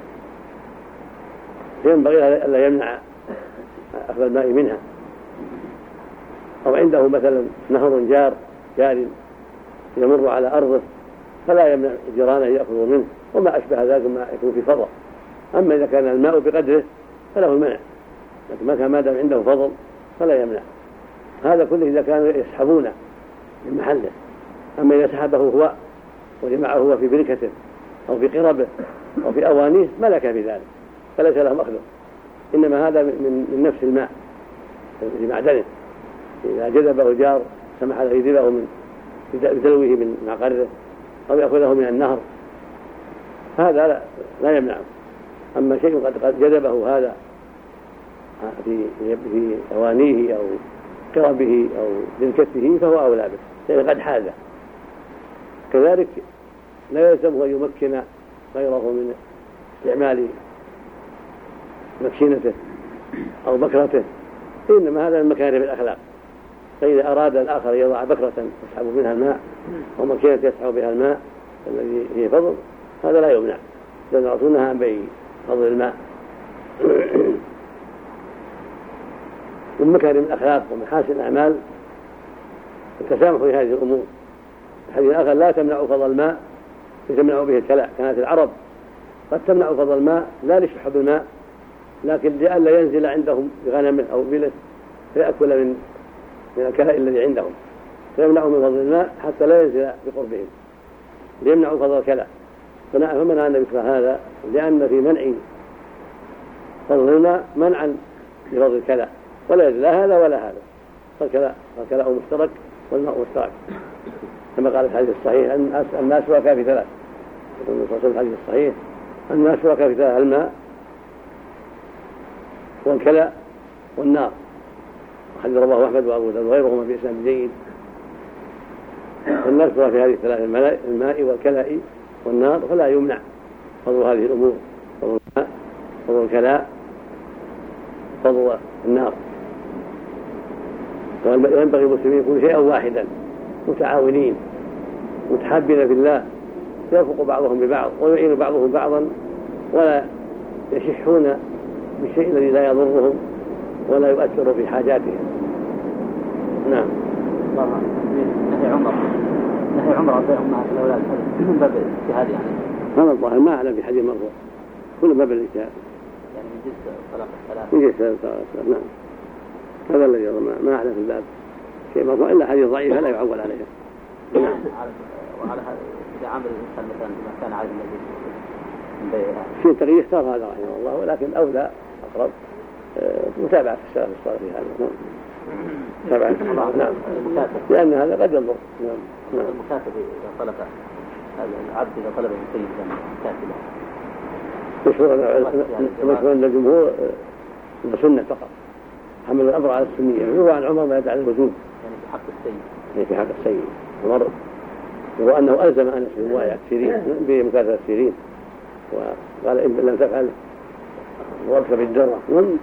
ينبغي ألا يمنع أخذ الماء منها، أو عنده مثلا نهر جار جار يمر على أرضه فلا يمنع جيرانه يأخذوا منه وما أشبه ذلك ما يكون في فضل. أما إذا كان الماء بقدره فله المنع، لكن ما كان ما دام عنده فضل فلا يمنع. هذا كله إذا كانوا يسحبونه من محله، أما إذا سحبه هو وجمعه هو في بركته أو في قربه أو في أوانيه ملك في ذلك فليس لهم أخذه، إنما هذا من نفس الماء في معدنه، إذا جذبه جار سمح له يذبه من بدلوه من معقره أو يأخذه من النهر هذا لا, لا يمنعه. أما شيء قد جذبه هذا في في أوانيه أو قربه أو بركته فهو أولى به، لأنه قد حاذه. كذلك لا يلزمه أن يمكن غيره من استعمال مكشنته أو بكرته، إنما هذا من مكارم الأخلاق. فإذا أراد الآخر يضع بكرة يسحب منها الماء أو مكينة يسحب بها الماء الذي فيه فضل هذا لا يمنع، لأن رسولنا عن بيع فضل الماء. من مكارم الأخلاق ومحاسن الأعمال التسامح في هذه الأمور. الحديث الآخر لا تمنع فضل الماء يتمنع به الكلاء. كانت العرب قد تمنع فضل الماء لا لشحب الماء لكن لئلا ينزل عندهم بغنم أو بلس فيأكل من من الكلاء الذي عندهم، فيمنعوا من فضل الماء حتى لا ينزل بقربهم ليمنعوا فضل الكلاء. فمنع النبي صلى الله عليه وسلم هذا لأن في منع فضل الماء منعا لفضل الكلاء، ولا ينزل لا هذا ولا هذا، فالكلاء فالكلاء مشترك والماء مشترك، كما قال في الحديث الصحيح الناس شركاء في ثلاث. يقول النبي صلى الله عليه وسلم في الحديث الصحيح الناس شركاء في ثلاث: الماء والكلاء والنار، وحديث رواه أحمد وأبو داود وغيرهما بإسناد جيد. فلنذكر في هذه الثلاث الماء والكلاء والنار فلا يمنع فضل هذه الأمور، فضل الماء، فضل الكلاء، فضل النار. وينبغي المسلمين يكونوا شيئا واحدا متعاونين متحابين في الله، يرفق بعضهم ببعض ويعين بعضهم بعضا، ولا يشحون بالشيء الذي لا يضرهم ولا يؤثر في حاجاتهم. نعم. نهي عمر نهي عمر بين أمهات الأولاد من باب الاجتهاد يعني. هذا الظاهر ما أعلم في حديث مرفوع، كل باب الاجتهاد. يعني من جزء طلاق الثلاث. من جزء طلاق الثلاث. نعم. هذا الذي ما أعلم في الباب شيء مرفوع إلا حديث ضعيف لا يعول عليها. نعم. وعلى هذا إذا عمل الإنسان مثلا بما كان عايز النبي من بيعها. في التغيير اختار هذا رحمه الله، ولكن أولى أقرب متابعة السلف الصالح في هذا. تابعة. نعم. لأن هذا قد يضر. نعم. نعم. المكاتب إذا طلب العبد إذا طلب من سيد كاتبه. مشهور أن الجمهور سنة فقط، حمل الأمر على السنية. يروى عن عمر ما يدعي على الوجوب. يعني في حق السيد. يعني في حق السيد. عمر يروى أنه ألزم أنس بن مبايعة سيرين بمكاتبة سيرين، وقال إن لم تفعل واركب الدرة.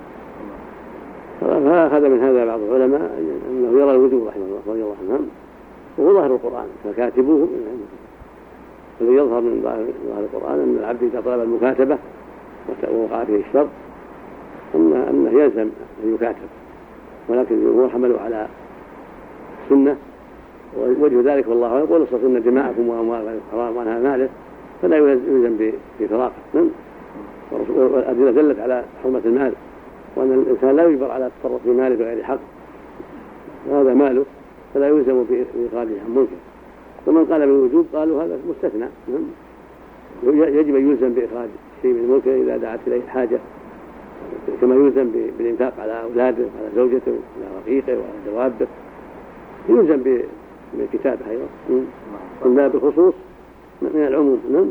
فأخذ من هذا بعض العلماء أنه يرى الوجوب رحمه الله رضي الله عنهم، وهو ظاهر القرآن فكاتبوه. الذي يظهر من ظاهر القرآن أن العبد إذا طلب المكاتبة ووقع فيه الشرط أنه, أنه يلزم أن يكاتب، ولكن الجمهور حملوا على السنة. ووجه ذلك والله يقول اصطلوا دماءكم وأموالكم حرام وأنها ماله فلا يلزم بفراقه. والأدلة دلت على حرمة المال، وأن الإنسان لا يجبر على التصرف في ماله بغير حق، وهذا ماله فلا يلزم بإخراجه عن منكر. ومن قال بالوجوب قالوا هذا مستثنى، يجب أن يلزم بإخراج شيء من المنكر إذا دعت إليه الحاجة، كما يلزم بالإنفاق على أولاده وعلى زوجته وعلى رفيقه وعلى دوابه، يلزم بالكتابة أيضا من باب الخصوص من العموم. نعم.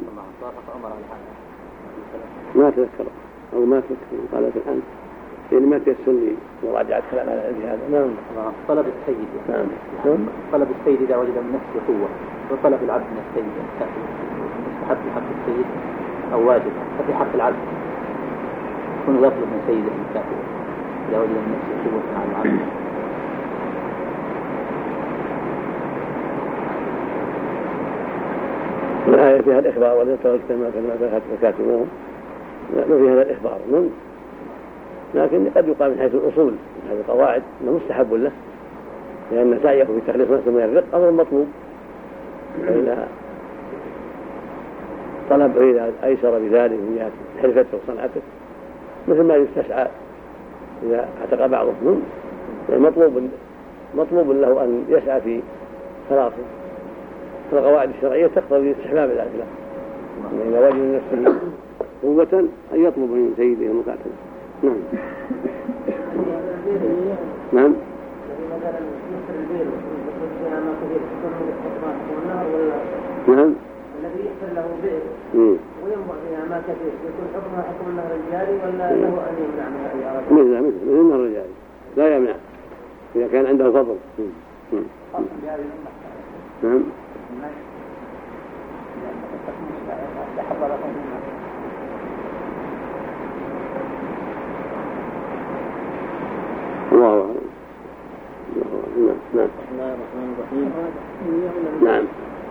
ما تذكر أو ما تذكر قالت الآن يعني ما تيسر لي مراجعة كلام على هذا. نعم. طلب السيد. نعم. طلب السيد إذا وجد من نفسه قوة، وطلب العبد من السيد مستحب في حق السيد أو واجب. ففي حق العبد يكون يطلب من سيده المكافئ إذا وجد من نفسه قوة على العبد. الآية فيها الإخبار ولا تركت ما كاتبوهم، ما في هذا الإخبار. من لكن قد يقال من حيث الأصول من هذه القواعد أنه مستحب له، لأن سعيه في تخليص نفسه من الرق أمر مطلوب، وإذا طلب إذا أيسر بذلك من حرفته وصنعته مثل ما يستسعى إذا اعتق بعضهم، مطلوب مطلوب له أن يسعى في خلاصه. فالقواعد الشرعية تقتضي استحباب ذلك له، إذا وجد من نفسه قوة أن يطلب من سيده المكاتب. نعم. نعم. نعم. الذي يحصل له بئر وينبع فيها ما كثير يكون حكمها حكم النهر الجاري ولا له أن يمنع من هذه الأراضي؟ مثل مثل مثل النهر الجاري لا يمنع إذا كان عنده فضل. نعم. الله أعلم. نعم. بسم الله الرحمن الرحيم. نعم.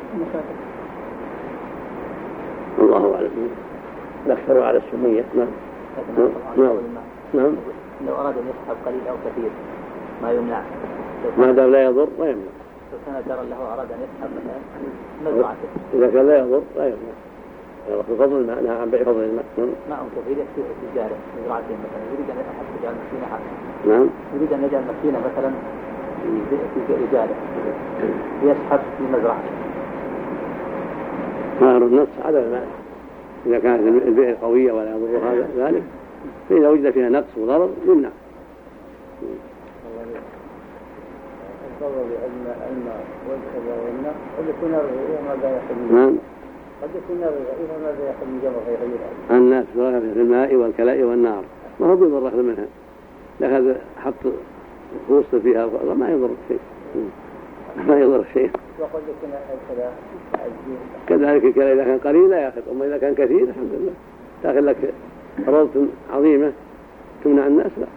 الله أعلم. نكثر على السمية. نعم. نعم. نعم. لو أراد أن يسحب قليل أو كثير ما يمنع. ما دام لا يضر لا يمنع. لو كان جرى له أراد أن يسحب مزرعته. إذا كان لا يضر لا يمنع. فضل الماء نهى عن بيع فضل الماء. ماء كثير يكفي التجارة مزرعته مثلا يريد أن يجعل مسكينة حق. نعم. يريد أن يجعل مسكينة مثلا في رجاله يسحب في مزرعته. ظاهر النص على الماء إذا كانت البئر قوية ولا يضر هذا ذلك، فإذا وجد فيها نقص وضرر يمنع. الضرر بأن الماء والكذا والنقص قد يكون الرؤية ماذا يحل. نعم. قد يكون الرؤية ماذا يحل من جمع غير الناس في الماء والكلاء والنار ما هو بيضر أخذ منها لكن هذا حط وسط فيها ما يضر شيء، ما يضر شيء. كذلك الكلى إذا كان قليل لا يأخذ، أما إذا كان كثير الحمد لله تأخذ لك أرض عظيمة تمنع الناس لا.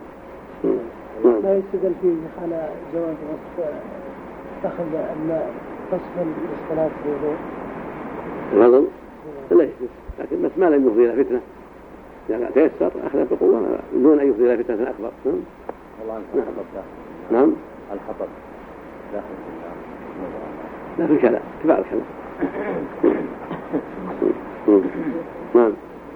ما يستدل فيه على جواز وصف أخذ الماء قصفا للصلاة في الوضوء الغضب لا يجوز، لكن بس ما لم يفضي إلى فتنة إذا تيسر أخذ بقوة دون أن يفضي إلى فتنة أكبر. نعم. نعم. الحطب داخل لا في الكلام تبع الكلام. نعم.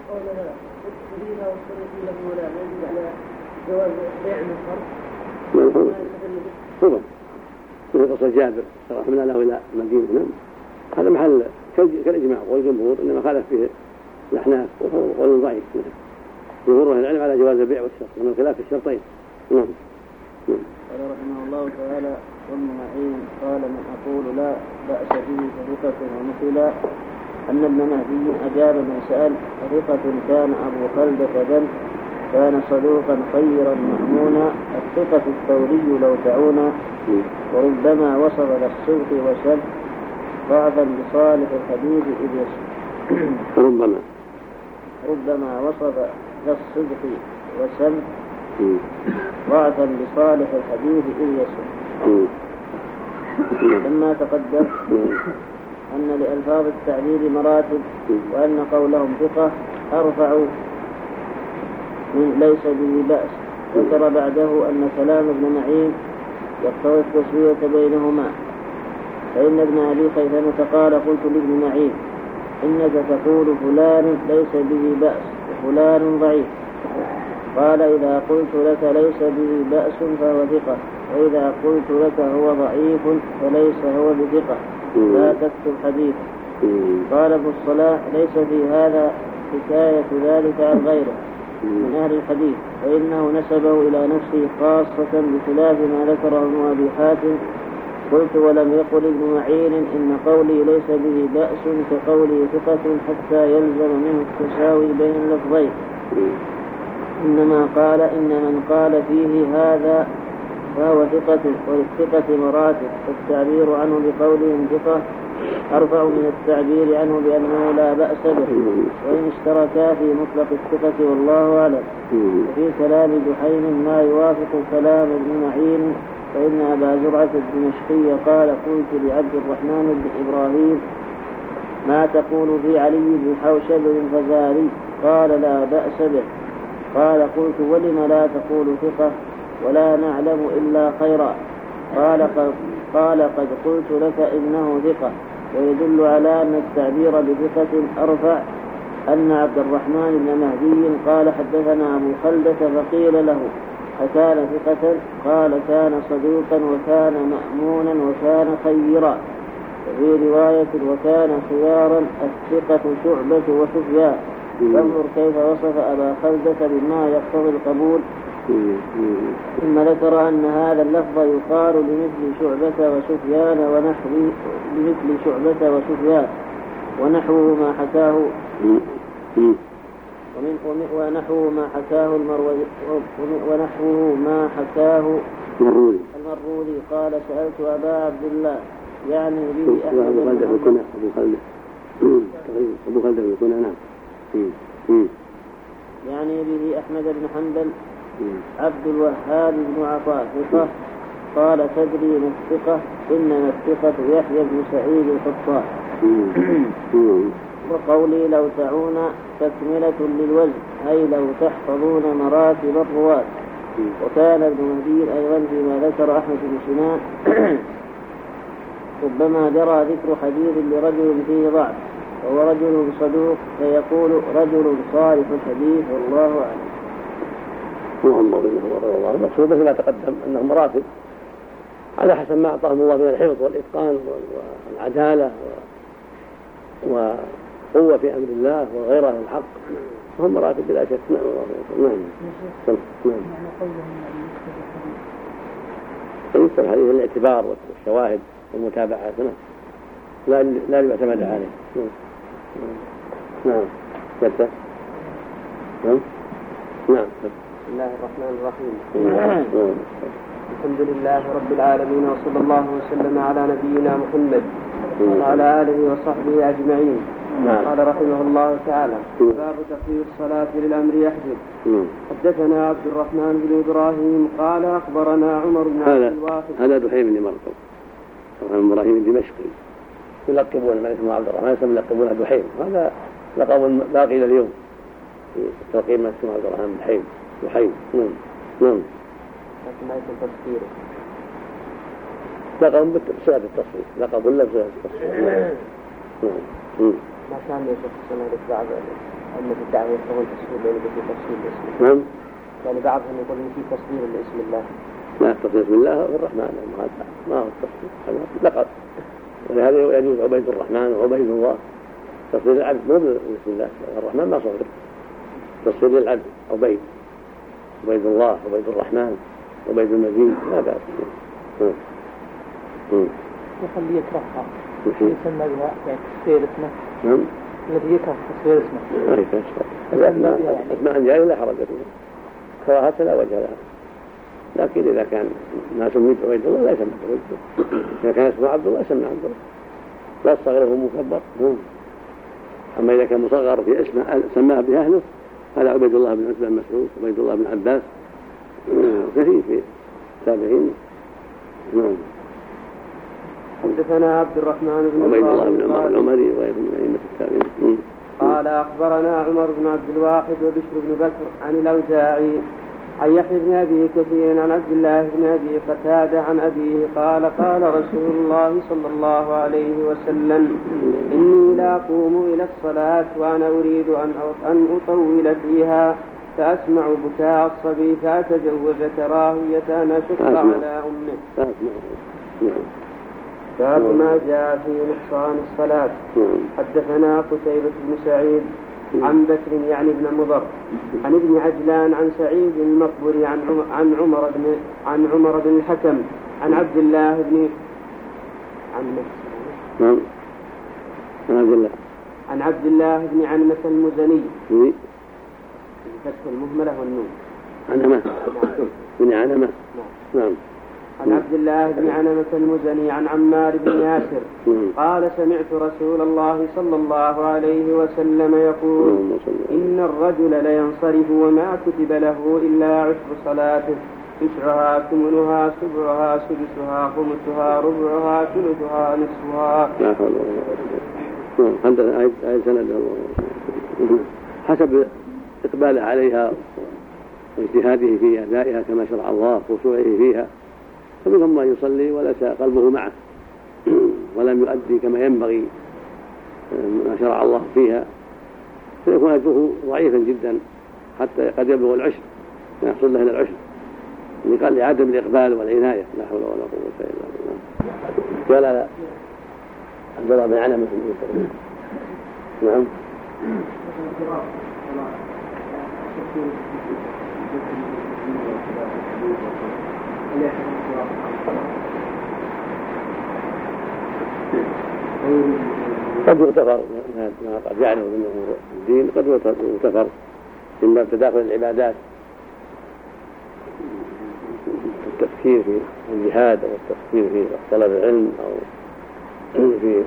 طبعا مثل قصة جابر رحمنا له إلى المدينة. نعم. هذا محل كالإجماع والجمهور إنما خالف فيه الأحناف وقول ضعيف. جمهور أهل العلم على جواز البيع والشراء من خلاف الشرطين. نعم. قال رحمه الله تعالى ثم معين قال من أقول لا بأس به ثقة ومثل أن ابن مهدي أجاب من سأل ثقة كان أبو خلدة بل كان صدوقا خيرا مأمونا الثقة الثوري لو تعونا وربما وصل للصدق وشد ضعفا لصالح الحديث إذ يسر ربما ربما وصل للصدق وسم ضعفا لصالح الحديث إذ يسر. كما تقدم أن لألفاظ التعبير مراتب وأن قولهم ثقة أرفع من ليس به بأس. ذكر بعده أن كلام ابن معين يقتضي التسوية بينهما، فإن ابن أبي خيثمة قال قلت لابن معين إنك تقول فلان ليس به بأس وفلان ضعيف، قال إذا قلت لك ليس به بأس فهو ثقة، وإذا قلت لك هو ضعيف فليس هو بثقة لا تكتب حديثا. قال ابن الصلاح ليس في هذا حكاية ذلك عن غيره من أهل الحديث، فإنه نسبه إلى نفسه خاصة بخلاف ما ذكره ابن أبي حاتم. قلت ولم يقل ابن معين إن قولي ليس به بأس كقولي ثقة حتى يلزم منه التساوي بين اللفظين، إنما قال إن من قال فيه هذا فهو ثقة، وللثقة مراتب، فالتعبير عنه بقولهم ثقة أرفع من التعبير عنه بأنه لا بأس به، وإن اشتركا في مطلق الثقة والله أعلم. وفي كلام جحيم ما يوافق كلام ابن معين، فإن أبا زرعة الدمشقي قال قلت لعبد الرحمن بن إبراهيم ما تقول في علي بن حوشب الفزاري؟ قال لا بأس به. قال قلت ولم لا تقول ثقة ولا نعلم إلا خيرا؟ قال قد, قال قد قلت لك إنه ثقة، ويدل على أن التعبير بثقة أرفع أن عبد الرحمن بن مهدي قال حدثنا أبو خلدة فقيل له أكان ثقة؟ قال كان صدوقا وكان مأمونا وكان خيرا. وفي رواية وكان خيارا الثقة شعبة وسفيان. فانظر كيف وصف أبا خلدة بما يقتضي القبول. ثم ذكر أن هذا اللفظ يقال لمثل شعبة وسفيان ونحو لمثل شعبة وسفيان ونحوه ما حكاه ومن ونحوه ما حكاه المروزي ونحوه ما حكاه المروزي. قال سألت أبا عبد الله يعني به أحمد بن حنبل أبو خلدة يكون نعم يعني به أحمد بن حنبل عبد الوهاب بن عطاء ثقة. قال تدري ما الثقة؟ إنما الثقة يحيى بن سعيد القطان. وقولي لو تعون تكملة للوزن أي لو تحفظون مراتب الرواة. وكان ابن مهدي أيضا فيما ذكر أحمد بن سنان ربما جرى ذكر حديث لرجل فيه ضعف وهو رجل صدوق فيقول رجل صالح الحديث والله أعلم. المقصود مثل ما تقدم أنه مراتب على حسب ما أعطاهم الله من الحفظ والإتقان والعدالة وقوة في أمر الله وغيرها من الحق، هم مراتب بلا شك. نعم نعم نعم يذكر حديث الاعتبار والشواهد والمتابعات لا لا يعتمد عليه. نعم نعم نعم بسم الله الرحمن الرحيم. الحمد لله رب العالمين وصلى الله وسلم على نبينا محمد وعلى آله وصحبه أجمعين. قال رحمه الله تعالى: باب تخفيف الصلاة للأمر يحجب. حدثنا عبد الرحمن بن إبراهيم قال أخبرنا عمر بن عبد الواحد. هذا دحيم بن مرقب، طبعا إبراهيم الدمشقي يلقبون من اسمه عبد الرحمن يلقبونه دحيم، هذا لقب باقي إلى اليوم في تلقيب من اسمه عبد الرحمن دحيم دحيم. نعم نعم. لكن ليس تفسيره. لقب بصيغة التصريف، لقب ولا بصيغة التصريف. نعم. ما كان يشوف السنة بعض أن في الدعوة يكون تصوير لأنه في تصوير الاسم. نعم. يعني بعضهم يقول إن في تصوير لاسم الله. لا، تصوير اسم الله هو الرحمن، ما هو التصوير، هذا لقب. ولهذا يجوز عبيد الرحمن وعبيد الله، تصوير العبد مو باسم الله. الرحمن ما صوره، تصوير للعبد عبيد، عبيد الله، عبيد الرحمن، عبيد المجيد، لا بأس. يخليه يكرهها يسمى بها يعني تصوير اسمه. نعم. الذي يكره تصوير اسمه. ما يكره. أسماء جاية لا حرج فيها، كراهة لا وجه لها. لكن إذا كان ما سميت عبيد الله لا يسمى عبيد الله. إذا كان اسمه عبد الله يسمى عبد الله، لا الصغير هو مكبر. أما إذا كان مصغر في اسمه سماه به أهله، هذا عبيد الله بن عتبة بن مسعود، عبيد الله بن عباس، كثير في التابعين. نعم. حدثنا عبد الرحمن بن عبيد الله بن عمر العمري وغيره من أئمة التابعين. قال أخبرنا عمر بن عبد الواحد وبشر بن بكر عن الأوزاعي عن يحيى بن أبي كثير عن عبد الله بن أبي قتادة عن أبيه قال: قال رسول الله صلى الله عليه وسلم: إني لا أقوم إلى الصلاة وأنا أريد أن أطول فيها فأسمع بكاء الصبي فأتجوز كراهية أن أشق على أمه. باب ما جاء في نقصان الصلاة. حدثنا قتيبة بن سعيد عن بكر يعني ابن مضر عن ابن عجلان عن سعيد المقبري عن عن عمر بن عن عمر بن الحكم عن عبد الله بن عن نعم عن عبد الله عن عبد الله بن عنمة المزني بفتح المهملة والنون عنمة بن عنمة. نعم. عن عبد الله بن عنمة المزني عن عمار بن ياسر قال: سمعت رسول الله صلى الله عليه وسلم يقول: إن الرجل لينصرف وما كتب له إلا عشر صلاته، تسعها ثمنها سبعها سدسها خمسها ربعها ثلثها نصفها. لا حول ولا قوة. عندنا آية سند حسب إقباله عليها واجتهاده في أدائها كما شرع الله وخشوعه فيها، فمنهم من يصلي وليس قلبه معه ولم يؤدي كما ينبغي ما شرع الله فيها، فيكون أجره ضعيفا جدا حتى قد يبلغ العشر يحصل له العشر، قال لعدم الإقبال والعناية. لا حول ولا قوة إلا بالله. قال عبد الله بن عنمة نعم. قد يغتفر ما قد يعلم من امور الدين، قد يغتفر من باب تداخل العبادات، التفكير في الجهاد او التفكير في طلب العلم او في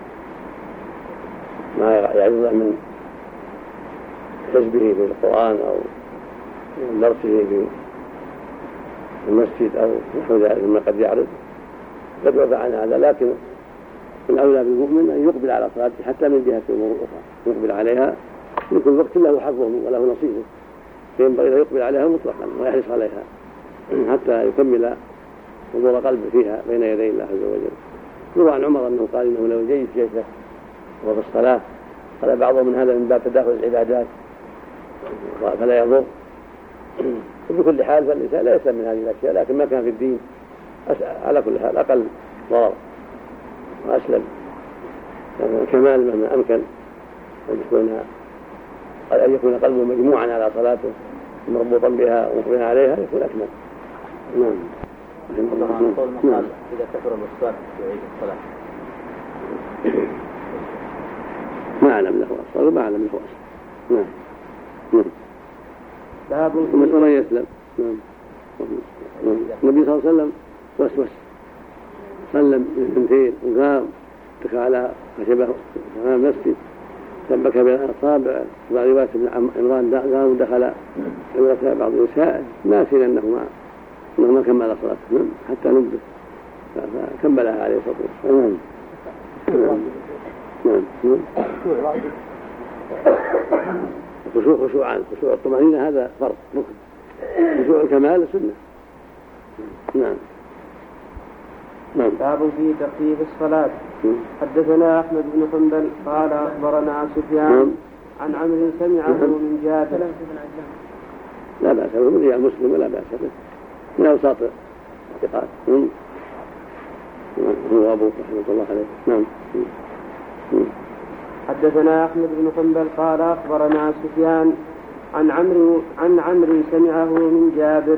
ما يعرض من حزبه في القرآن او درسه في المسجد او نحو ذلك مما قد يعرض، قد يعفى عن هذا. لكن الأولى بالمؤمن أن يقبل على صلاته حتى من جهة أمور أخرى، يقبل عليها في كل وقت له حظه وله نصيبه، فينبغي أن يقبل عليها مطلقا ويحرص عليها حتى يكمل حضور قلبه فيها بين يدي الله عز وجل. يروى عن عمر أنه قال: إنه لو جيد جيشه وهو في الصلاة. قال بعضهم من هذا من باب تداخل العبادات فلا يضر. وبكل حال فالإنسان لا يسلم من هذه الأشياء، لكن ما كان في الدين على كل حال أقل ضرر وأسلم كمال مهما أمكن أن يكون أن يكون قلبه مجموعا على صلاته مربوطا بها ومقبلا عليها يكون أكمل. نعم. نعم. إذا كثر الصلاة يعيد الصلاة. ما أعلم له أصلا وما أعلم له أصلا. نعم. نعم. باب ومن يسلم. نعم. النبي صلى الله عليه وسلم وسوس سلم اثنتين وقام اتكى على خشبه امام المسجد سبك بالاصابع. بعض روايه ابن عمران قام ودخل قبلة بعض النساء ناسيا انه ما انه ما كمل صلاته حتى نبه فكملها عليه الصلاه والسلام. نعم. نعم. خشوع خشوعان، خشوع الطمأنينة هذا فرض ركن، خشوع الكمال سنة. نعم. نعم. باب في تخفيف الصلاة. حدثنا أحمد بن حنبل قال أخبرنا سفيان عن عمرو سمعه من جابر. لا بأس به، من المسلم ولا بأس به، من أوساط الاعتقاد. هو أبو رحمة الله عليه. نعم. حدثنا أحمد بن حنبل قال أخبرنا سفيان عن عمرو عن عمرو سمعه من جابر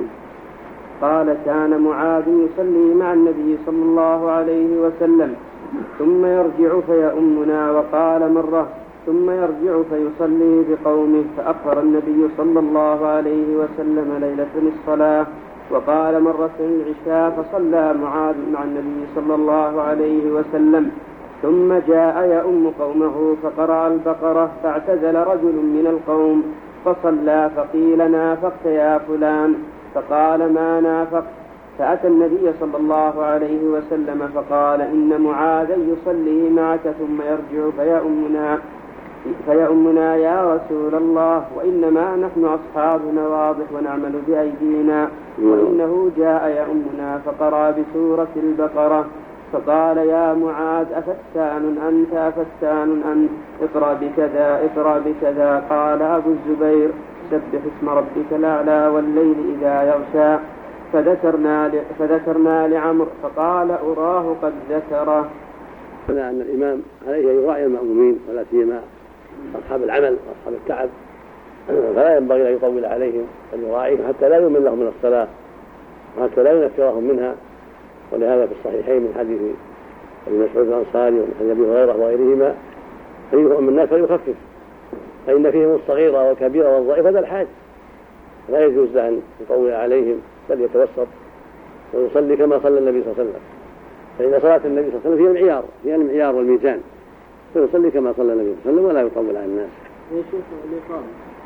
قال كان معاذ يصلي مع النبي صلى الله عليه وسلم ثم يرجع فيؤمنا، وقال مرة ثم يرجع فيصلي بقومه، فأخر النبي صلى الله عليه وسلم ليلة الصلاة، وقال مرة العشاء فصلى معاذ مع النبي صلى الله عليه وسلم ثم جاء يؤم قومه فقرأ البقرة، فاعتزل رجل من القوم فصلى، فقيل نافقت يا فلان، فقال ما نافقت، فأتى النبي صلى الله عليه وسلم فقال إن معاذا يصلي معك ثم يرجع فيؤمنا فيؤمنا يا رسول الله، وإنما نحن أصحاب نواضح ونعمل بأيدينا، وإنه جاء يؤمنا فقرأ بسورة البقرة، فقال يا معاذ أفتان أنت أفتان أنت اقرأ بكذا اقرأ بكذا. قال أبو الزبير سبح اسم ربك الأعلى والليل إذا يغشى. فذكرنا فذكرنا لعمر فقال أراه قد ذكره. هنا أن الإمام عليه أن يراعي المأمومين ولا سيما أصحاب العمل وأصحاب التعب، فلا ينبغي أن يطول عليهم بل يراعيهم حتى لا يمل لهم من الصلاة وحتى لا ينفرهم منها. ولهذا في الصحيحين من حديث ابي مسعود الأنصاري ومن حديث أبي هريرة وغيرهما أيهم الناس فليخفف فإن فيهم الصغيرة والكبيرة والضعيف هذا الحاج، لا يجوز له أن يطول عليهم بل يتوسط ويصلي كما صلى النبي صلى الله عليه وسلم، فإن صلاة النبي صلى الله عليه وسلم فيها المعيار فيها المعيار والميزان، فيصلي كما صلى النبي صلى الله عليه وسلم ولا يطول على الناس. يا شيخ الإقامة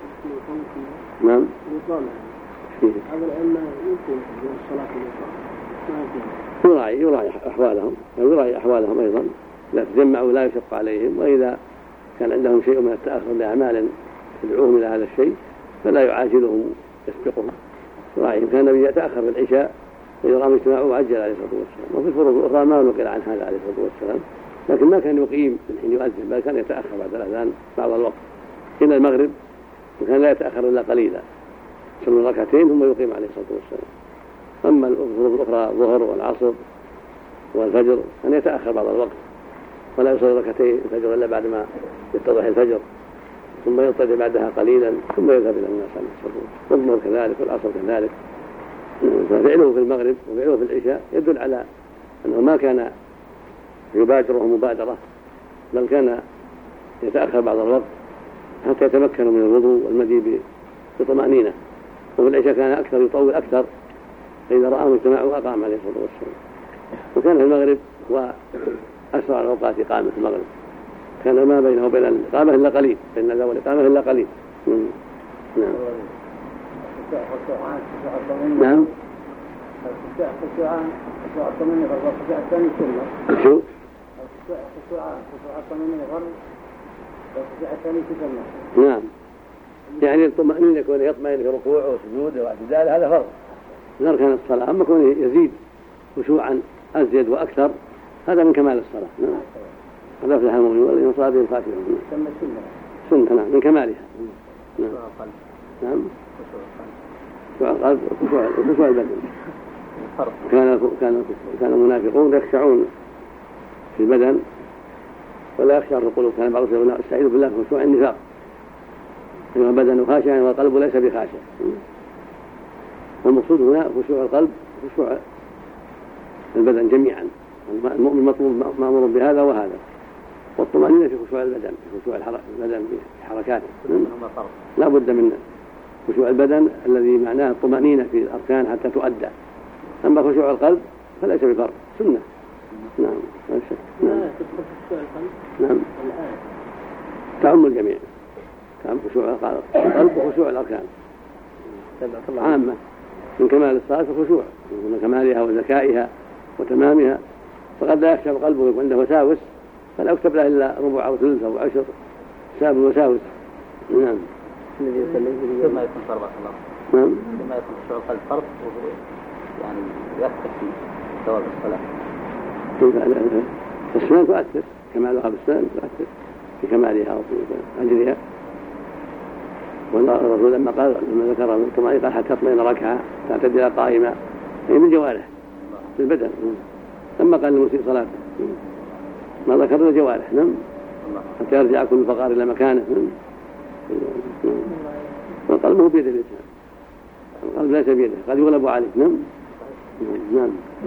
نعم. الإقامة هذا العلم يمكن الصلاة الإقامة يراعي يراعي أحوالهم ويراعي أحوالهم أيضا، لا تجمعوا لا يشق عليهم، وإذا كان عندهم شيء من التأخر لأعمال تدعوهم إلى هذا الشيء فلا يعاجلهم يسبقهم، يراعيهم. كان النبي يتأخر في العشاء فإذا رأى اجتماعه عجل عليه الصلاة والسلام. وفي الفروض الأخرى ما نقل عن هذا عليه الصلاة والسلام، لكن ما كان يقيم من حين يؤذن بل كان يتأخر بعد الأذان بعض الوقت إلى المغرب، وكان لا يتأخر إلا قليلا يصلي ركعتين ثم يقيم عليه الصلاة والسلام. أما الفروض الأخرى الظهر والعصر والفجر أن يتأخر بعض الوقت ولا يصلي ركعتين الفجر إلا بعد ما يتضح الفجر ثم ينتظر بعدها قليلا ثم يذهب إلى الناس عليه الصلاة والسلام. والظهر كذلك والعصر كذلك. ففعله في المغرب وفعله في العشاء يدل على أنه ما كان يبادره مبادرة بل كان يتأخر بعض الوقت حتى يتمكنوا من الوضوء والمدي بطمأنينة. وفي العشاء كان أكثر يطول أكثر، فإذا رآهم اجتماعوا أقام عليه الصلاة والسلام. وكان في المغرب هو أسرع الأوقات إقامة في المغرب، كان ما بينه وبين الإقامة إلا قليل، بين الأذان والإقامة إلا قليل. نعم. نعم. شو؟ نعم. يعني الطمأنينة يكون يطمئن في ركوعه وسجوده واعتداله هذا فرض من أركان الصلاة، أما كونه يزيد خشوعا أزيد وأكثر هذا من كمال الصلاة. نعم. هذا أفلح المؤمنون والذين صلاتهم خاشعون. سنة نعم من كمالها. نعم. نعم. خشوع القلب وخشوع البدن. كان كان كان المنافقون يخشعون في البدن ولا يخشع في القلوب. كان بعض الناس يستعيذ بالله من خشوع النفاق، أيها البدن خاشع والقلب ليس بخاشع. والمقصود هنا خشوع القلب وخشوع البدن جميعا. المؤمن مطلوب مأمور بهذا وهذا، والطمأنينة في خشوع البدن في خشوع البدن في حركاته لا بد من خشوع البدن الذي معناه الطمأنينة في الأركان حتى تؤدى. أما خشوع القلب فليس بفرق، سنة. نعم لا شك. نعم. نعم تعم الجميع، تعم خشوع القلب وخشوع الأركان عامة. من كمال الصلاة الخشوع، من كمالها وذكائها وتمامها، فقد لا يخشى القلب ويكون عنده وساوس فلا يكتب له إلا ربع أو ثلث أو عشر بسبب الوساوس. نعم. الذي يسلم كما يكون فرض الله. نعم. كما يكون خشوع القلب فرض وهو يعني يأثر في ثواب الصلاة. السنن تؤثر، كمالها بالسنن تؤثر في كمالها وفي أجرها. والرسول لما قال لما ذكر كما قال حتى تطمئن ركعة تعتدل قائمة، هي من الجوارح في البدن. لما قال المسيء صلاته ما ذكر الجوارح. نعم حتى يرجع كل فقار إلى مكانه. نعم. والقلب هو بيد الإنسان، القلب ليس بيده، قد يغلب عليه. نعم. نعم.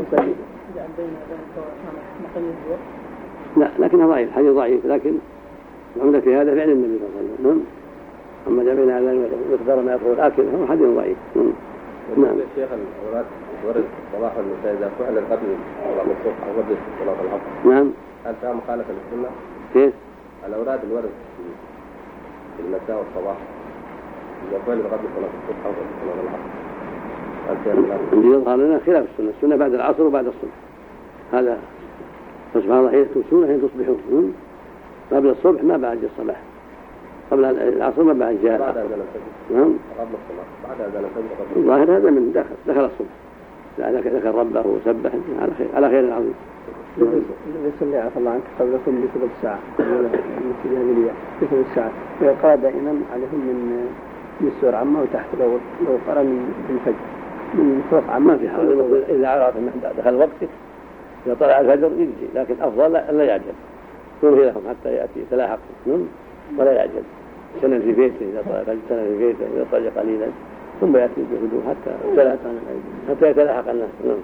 لا لكنها ضعيف، حديث ضعيف، لكن العمدة في هذا فعل النبي صلى الله عليه وسلم. أما جمعنا على مقدار ما يقول الآكل هو حديث ضعيف. نعم. الشيخ الأولاد ورد الصباح والمساء إذا فعل قبل صلاة الصبح أو قبل صلاة العصر. نعم. هل فيها مخالفة للسنة؟ كيف؟ الأولاد الورد في المساء والصباح إذا فعل قبل صلاة الصبح أو قبل صلاة العصر هل فيها مخالفة؟ عندي يظهر لنا خلاف السنة، السنة بعد العصر وبعد الصبح. هذا سبحان الله حين تمسون حين تصبحون، قبل الصبح ما بعد الصباح، قبل العصر ما بعد جاء. بعد أذان الفجر. نعم. قبل الصلاة بعد أذان الفجر. الظاهر هذا من دخل دخل الصبح، لا ذكر ربه وسبح على خير على خير عظيم. يصلي عفى الله عنك قبل كل ثلث ساعة مثل هذه الأيام في ثلث ساعة، ويقرأ دائما عليهم من من السور عامة وتحت لو لو قرأ من الفجر من فوق عامة ما في حال. إذا عرف أن دخل وقتك إذا طلع الفجر يجزي، لكن أفضل لا يعجل، ينهي لهم حتى يأتي يتلاحق ولا يعجل. سنة في بيته إذا طلع الفجر، سنة في بيته إذا طلع قليلا ثم يأتي بهدوء حتى حتى يتلاحق الناس. نعم.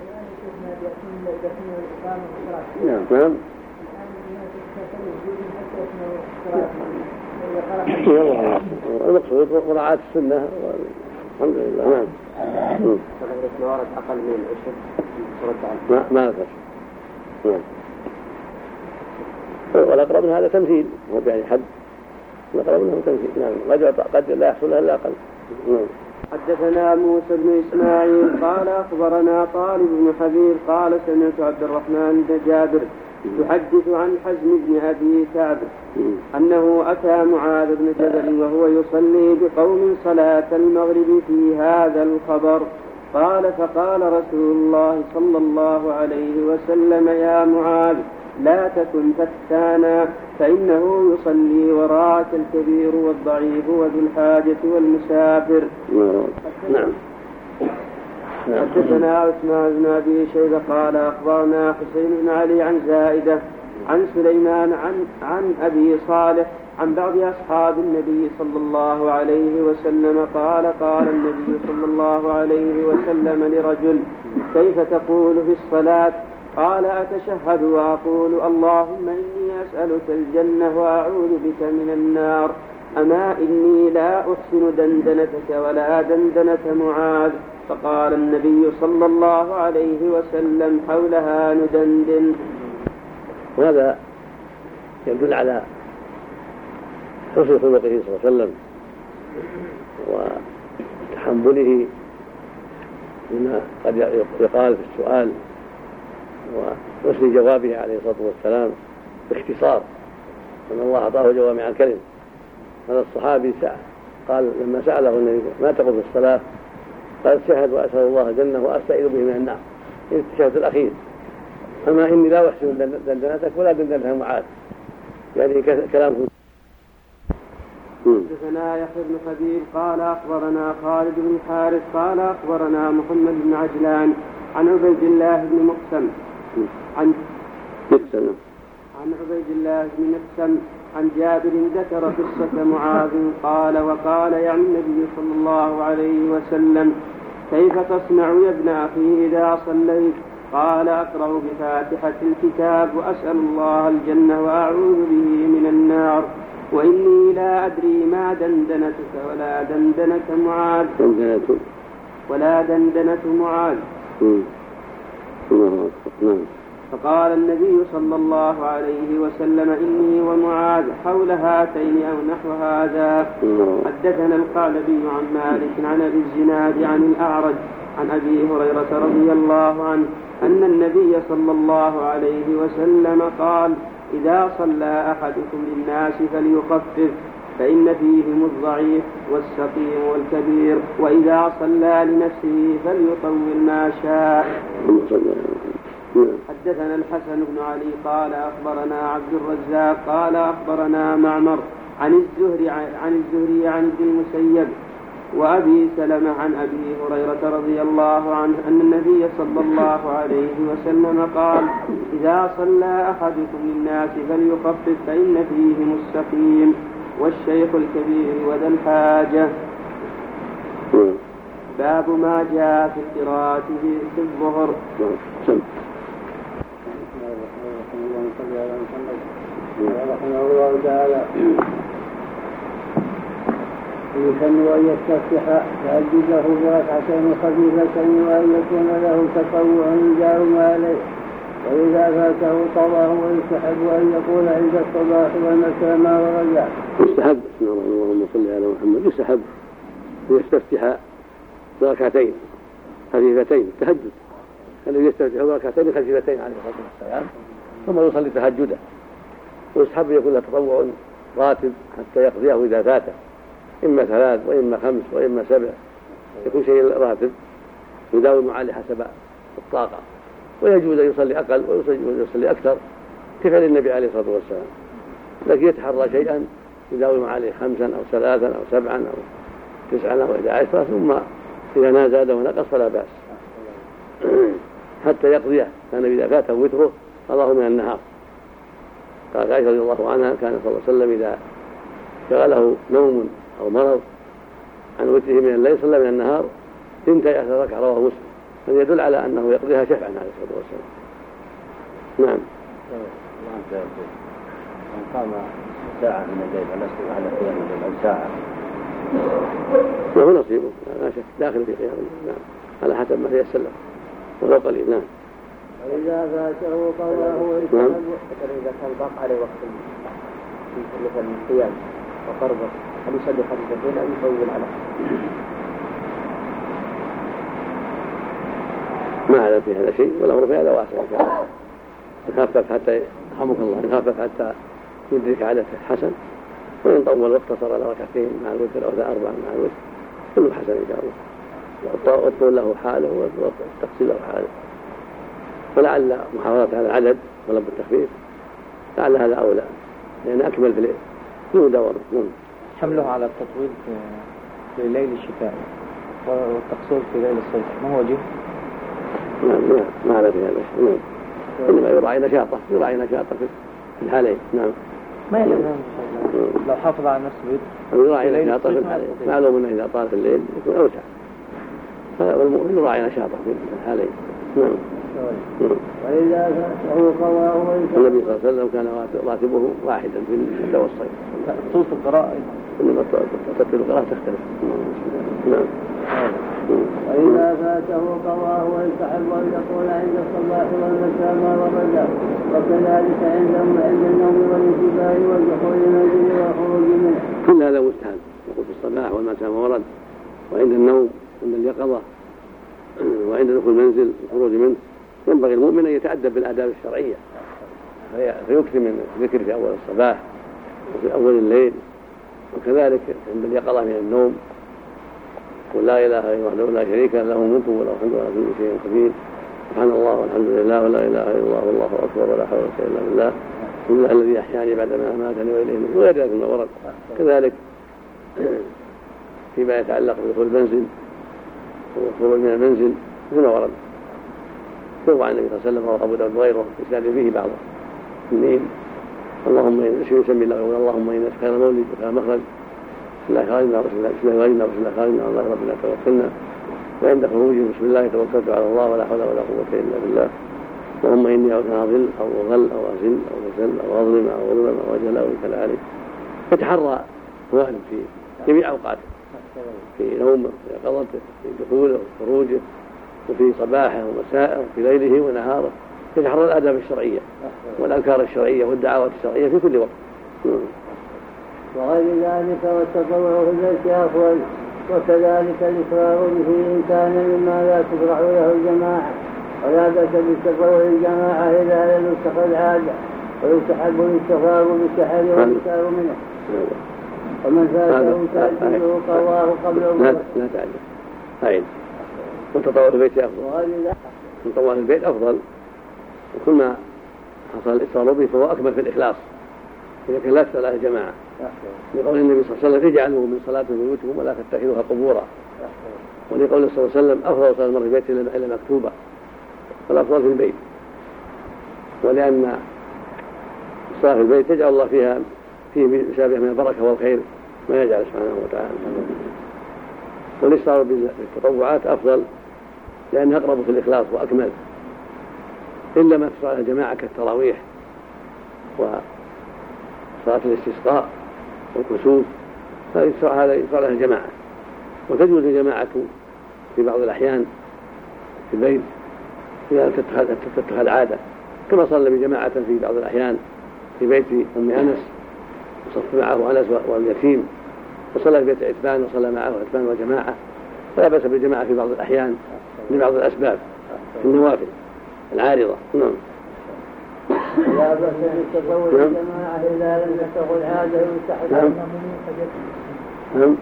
نعم. نعم. المقصود مراعاة السنة والحمد لله. نعم. الورد أقل من العشر ما ما ذكر. نعم. والأقرب من هذا تمثيل، هو يعني حد الأقرب منه تمثيل. نعم. قد قد لا يحصل له إلا أقل. نعم. حدثنا موسى بن إسماعيل قال أخبرنا طالب بن حبيب قال سمعت عبد الرحمن بن جابر يحدث عن حزم بن أبي كعب أنه أتى معاذ بن جبل وهو يصلي بقوم صلاة المغرب في هذا الخبر. قال فقال رسول الله صلى الله عليه وسلم يا معاذ لا تكن فتانا فإنه يصلي وراءك الكبير والضعيف وذو الحاجة والمسافر. نعم. حدثنا عثمان بن أبي شيبة قال أخبرنا حسين بن علي عن زائدة عن سليمان عن, عن أبي صالح عن بعض أصحاب النبي صلى الله عليه وسلم قال قال النبي صلى الله عليه وسلم لرجل كيف تقول في الصلاة؟ قال أتشهد وأقول اللهم إني أسألك الجنة وأعوذ بك من النار، أما إني لا أحسن دندنتك ولا دندنة معاذ. فقال النبي صلى الله عليه وسلم حولها ندندن. وهذا يدل على حسن خلقه صلى الله عليه وسلم وتحمله لما قد يقال في السؤال وحسن جوابه عليه الصلاة والسلام باختصار، أن الله أعطاه جوامع الكلم. هذا الصحابي سأل قال لما سأله النبي ما تقول في الصلاة؟ قال أتشهد وأسأل الله الجنة وأستعيذ به من النار، في التشهد الأخير. أما إني لا أحسن دندنتك ولا دندنتها معاذ، يعني كلامه. حدثنا يحيى بن خبيب قال أخبرنا خالد بن حارث قال أخبرنا محمد بن عجلان عن عبيد الله بن مقسم عن مقسم عن عبيد الله بن مقسم عن جابر ذكر قصة معاذ قال وقال يعني النبي صلى الله عليه وسلم كيف تصنع يا ابن أخي إذا صليت؟ قال أقرأ بفاتحة الكتاب وأسأل الله الجنة وأعوذ به من النار. وإني لا أدري ما دندنتك ولا دندنة معاذ دندنة ولا دندنة معاذ. نعم. فقال النبي صلى الله عليه وسلم إني ومعاذ حول هاتين أو نحو هذا. حدثنا القعنبي عن مالك عن أبي الزناد عن الأعرج عن أبي هريرة رضي الله عنه أن النبي صلى الله عليه وسلم قال إذا صلى أحدكم للناس فليخفف فإن فيهم الضعيف والسقيم والكبير، وإذا صلى لنفسه فليطول ما شاء. حدثنا الحسن بن علي قال أخبرنا عبد الرزاق قال أخبرنا معمر عن الزهري عن الزهري عن ابن المسيب وأبي سلمة عن أبي هريرة رضي الله عنه أن النبي صلى الله عليه وسلم قال إذا صلى أحدكم للناس فليخفف فإن فيهم السقيم والشيخ الكبير وذا الحاجة. باب ما جاء في القراءة في الظهر. رحمه الله تعالى يسن أن يستفتح تهجده بركعتين خفيفتين وأن يكون له تطوع يجار عليه، وإذا فاته قضاه ويستحب أن يقول عند الصباح والمساء ما ورجع. يستحب اللهم صل على محمد يستحب أن يستفتح بركعتين خفيفتين تهجد، الذي يستفتح بركعتين خفيفتين عليه الصلاة والسلام ثم يصلي تهجده، ويستحب أن يكون له تطوع راتب حتى يقضيه إذا فاته، إما ثلاث وإما خمس وإما سبع، يكون شيء راتب يداوم عليه حسب الطاقة، ويجوز أن يصلي أقل ويصلي أكثر كفعل النبي عليه الصلاة والسلام، لكن يتحرى شيئا يداوم عليه خمسا أو ثلاثا أو سبعا أو تسعا أو إحدى عشرة، ثم إذا ما زاد ونقص فلا بأس حتى يقضيه. كان إذا فاته وتره قضاه من النهار. قال عائشة رضي الله عنها كان صلى الله عليه وسلم إذا شغله نوم أو مرض عن وتره من الليل صلى من النهار ثنتي عشر ركعة، رواه مسلم، من يدل على أنه يقضيها شفعا عليه الصلاة والسلام. نعم. من قام ساعة من الليل على قيام الليل أو ساعة له نصيبه لا شك داخل في قيام الليل، نعم، على حسب ما يتيسر له ولو قليل. نعم. وإذا فاته قضاه ويستحب إذا كان ضاق عليه وقت مثل القيام وقربه هل يصلي خمسة أو يطول على ما أعلم في هذا شيء، والأمر في هذا واسع إن شاء الله. يخفف حتى يرحمك الله، يخفف حتى يدرك عادته حسن، وإن طول واقتصر على ركعتين مع الوتر أو أربعة مع الوتر كله حسن إن شاء الله، والطول له حاله والتقصير له حاله. ولعل محاولة على العدد طلب التخفيف لعل هذا أولى لأن أكمل في الليل دون دوام. حمله على التطويل في ليل الشتاء والتقصير في ليل الصيف ما هو وجه؟ نعم ما أعلم في هذا الشيء. نعم. إنما يراعي نشاطه يراعي نشاطه في الحالين. نعم. ما يلزم لو حافظ على نفسه يراعي نشاطه في الحالين. معلوم أنه إذا طال في الليل يكون أوسع، فالمؤمن يراعي نشاطه في الحالين. نعم. وإذا فاته قضاه ويستحب. النبي صلى الله عليه وسلم كان راتبه واحدا في الشتاء والصيف. طول القراءة إنما ترتيب القراءة تختلف. نعم. وإذا فاته قضاه ويستحب أن يقول عند الصباح والمساء ما ورد، وكذلك عند عند النوم والانتباه والدخول المنزل والخروج منه. كل هذا مستحب، يقول في الصباح والمساء ما ورد، وعند النوم عند اليقظة وعند دخول المنزل والخروج منه. ينبغي المؤمن أن يتأدب بالآداب الشرعية فيكثر من ذكر في أول الصباح وفي أول الليل، وكذلك عند اليقظة من النوم قل لا إله إلا الله وحده لا شريك له له الملك وله الحمد وله كل شيء قدير، سبحان الله والحمد لله ولا إله إلا الله والله أكبر ولا حول ولا قوة إلا بالله، بسم الله الذي أحياني بعدما أماتني وإليه النشور، وغير ذلك ما ورد. كذلك فيما يتعلق بدخول المنزل والخروج من المنزل هنا ورد. يروى عن النبي صلى الله عليه وسلم رواه أبو داود وغيره إسناد فيه بعضه النيم اللهم إن يسمي الله اللهم إن خير مولد وخير مخرج بسم الله خارجنا بسم الله بسم الله خارجنا بسم الله خارجنا والله ربنا توكلنا، وعند خروجه بسم الله توكلت على الله ولا حول ولا قوة إلا بالله، اللهم إني أعوذ أن أضل أو أضل أو أزل أو أزل أو أظلم أو أظلم أو أجهل أو مثل عليك يتحرى الوالد في جميع أوقاته، في نومه في قظته في دخوله وخروجه وفي صباحه ومساءه وفي ليله ونهاره، يتحرى الآداب الشرعية والأذكار الشرعية والدعوات الشرعية في كل وقت. وغير ذلك والتطوع في البيت أفضل، وكذلك الإفرار به إن كان مما لا تشرع له الجماعة، ولا بأس بالتطوع الجماعة إذا لم يتخذ عادة، ويستحب الاستغفار بالسحر والإكثار منه. ومن فاته تأجيله قواه قبل لا لا تعجل. أين والتطوع في البيت أفضل، التطوع في البيت أفضل، وكل ما حصل الإصرار به فهو أكمل في الإخلاص إذا كان لا تصلى على الجماعة، لقول النبي صلى الله عليه وسلم اجعلوا من صلاة بيوتكم ولا تتخذوها قبورا، ولقول صلى الله عليه وسلم أفضل صلاة المرء في بيته إلا مكتوبة، والأفضل في البيت، ولأن الصلاة في البيت يجعل الله فيها فيه مشابه من البركة والخير ما يجعل سبحانه وتعالى. والإصرار بالتطوعات أفضل لأنها أقرب في الإخلاص وأكمل، إلا ما تصلى على الجماعة كالتراويح وصلاة الاستسقاء والكسوف، هذا يصلى على الجماعة، وتجوز الجماعة في بعض الأحيان في البيت إذا تتخذ عادة، كما صلى بجماعة في بعض الأحيان في بيت أم أنس وصف معه أنس واليتيم، وصلى في بيت عتبان وصلى معه عتبان وجماعة، فلا بأس بالجماعة في بعض الأحيان لبعض الأسباب في النوافل العارضة. نعم. لا بأس بالتطوع الجماعة إذا لم تكن عادة يستحب. نعم. نعم.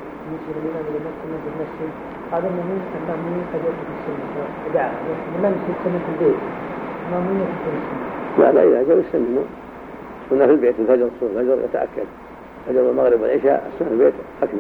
هذا المؤمن المؤمن قد يأتي في السنة ودعا لمن في السنة في البيت المؤمن في السنة. لا لا إذا جاء السنة كنا في البيت الفجر صلاة الفجر يتأكد، فجر المغرب والعشاء السنة في البيت أكمل.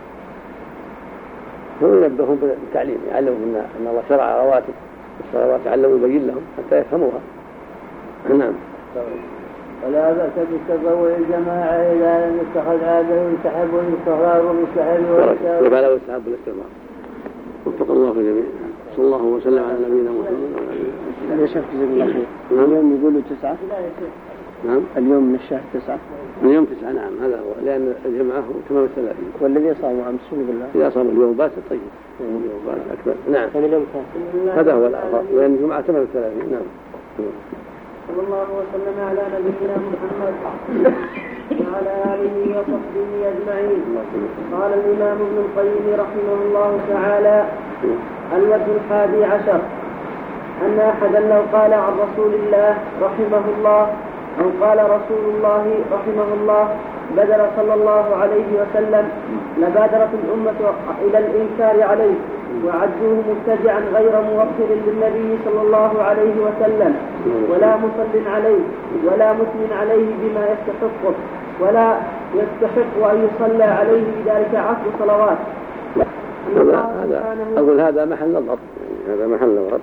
هو ينبههم بالتعليم، يعلمهم أن الله شرع رواتب الصلوات، يعلموا يبين لهم حتى يفهموها. نعم. ولا بأس بالتطوع الجماعة إذا لم يتخذ عادة يستحب الاستغفار بالسحر والإكثار. ولا يستحب الاستغفار. وفق الله في الجميع. صلى الله وسلم على نبينا محمد وعلى آله. يا شيخ جزاك الله خير. اليوم يقولوا تسعة. نعم. اليوم من الشهر تسعة. من يوم تسعة نعم، هذا هو، لأن الجمعة هو تمام الثلاثين. والذي صاموا أمس بالله. إذا صام اليوم بات طيب. اليوم بات أكبر. نعم. اليوم هذا هو الأفضل، لأن الجمعة تمام الثلاثين. نعم. صلى الله وسلم على نبينا محمد وعلى آله وصحبه أجمعين. قال الإمام ابن القيم رحمه الله تعالى: الوجه الحادي عشر أن أحدا لو قال عن رسول الله رحمه الله أو قال رسول الله رحمه الله بدر صلى الله عليه وسلم لبادرت الأمة إلى الإنكار عليه وعدوه مبتدعا غير موفر للنبي صلى الله عليه وسلم ولا مصل عليه ولا مثن عليه بما يستحقه ولا يستحق أن يصلى عليه بذلك عشر صلوات. هذا أقول هذا محل نظر، هذا محل نظر،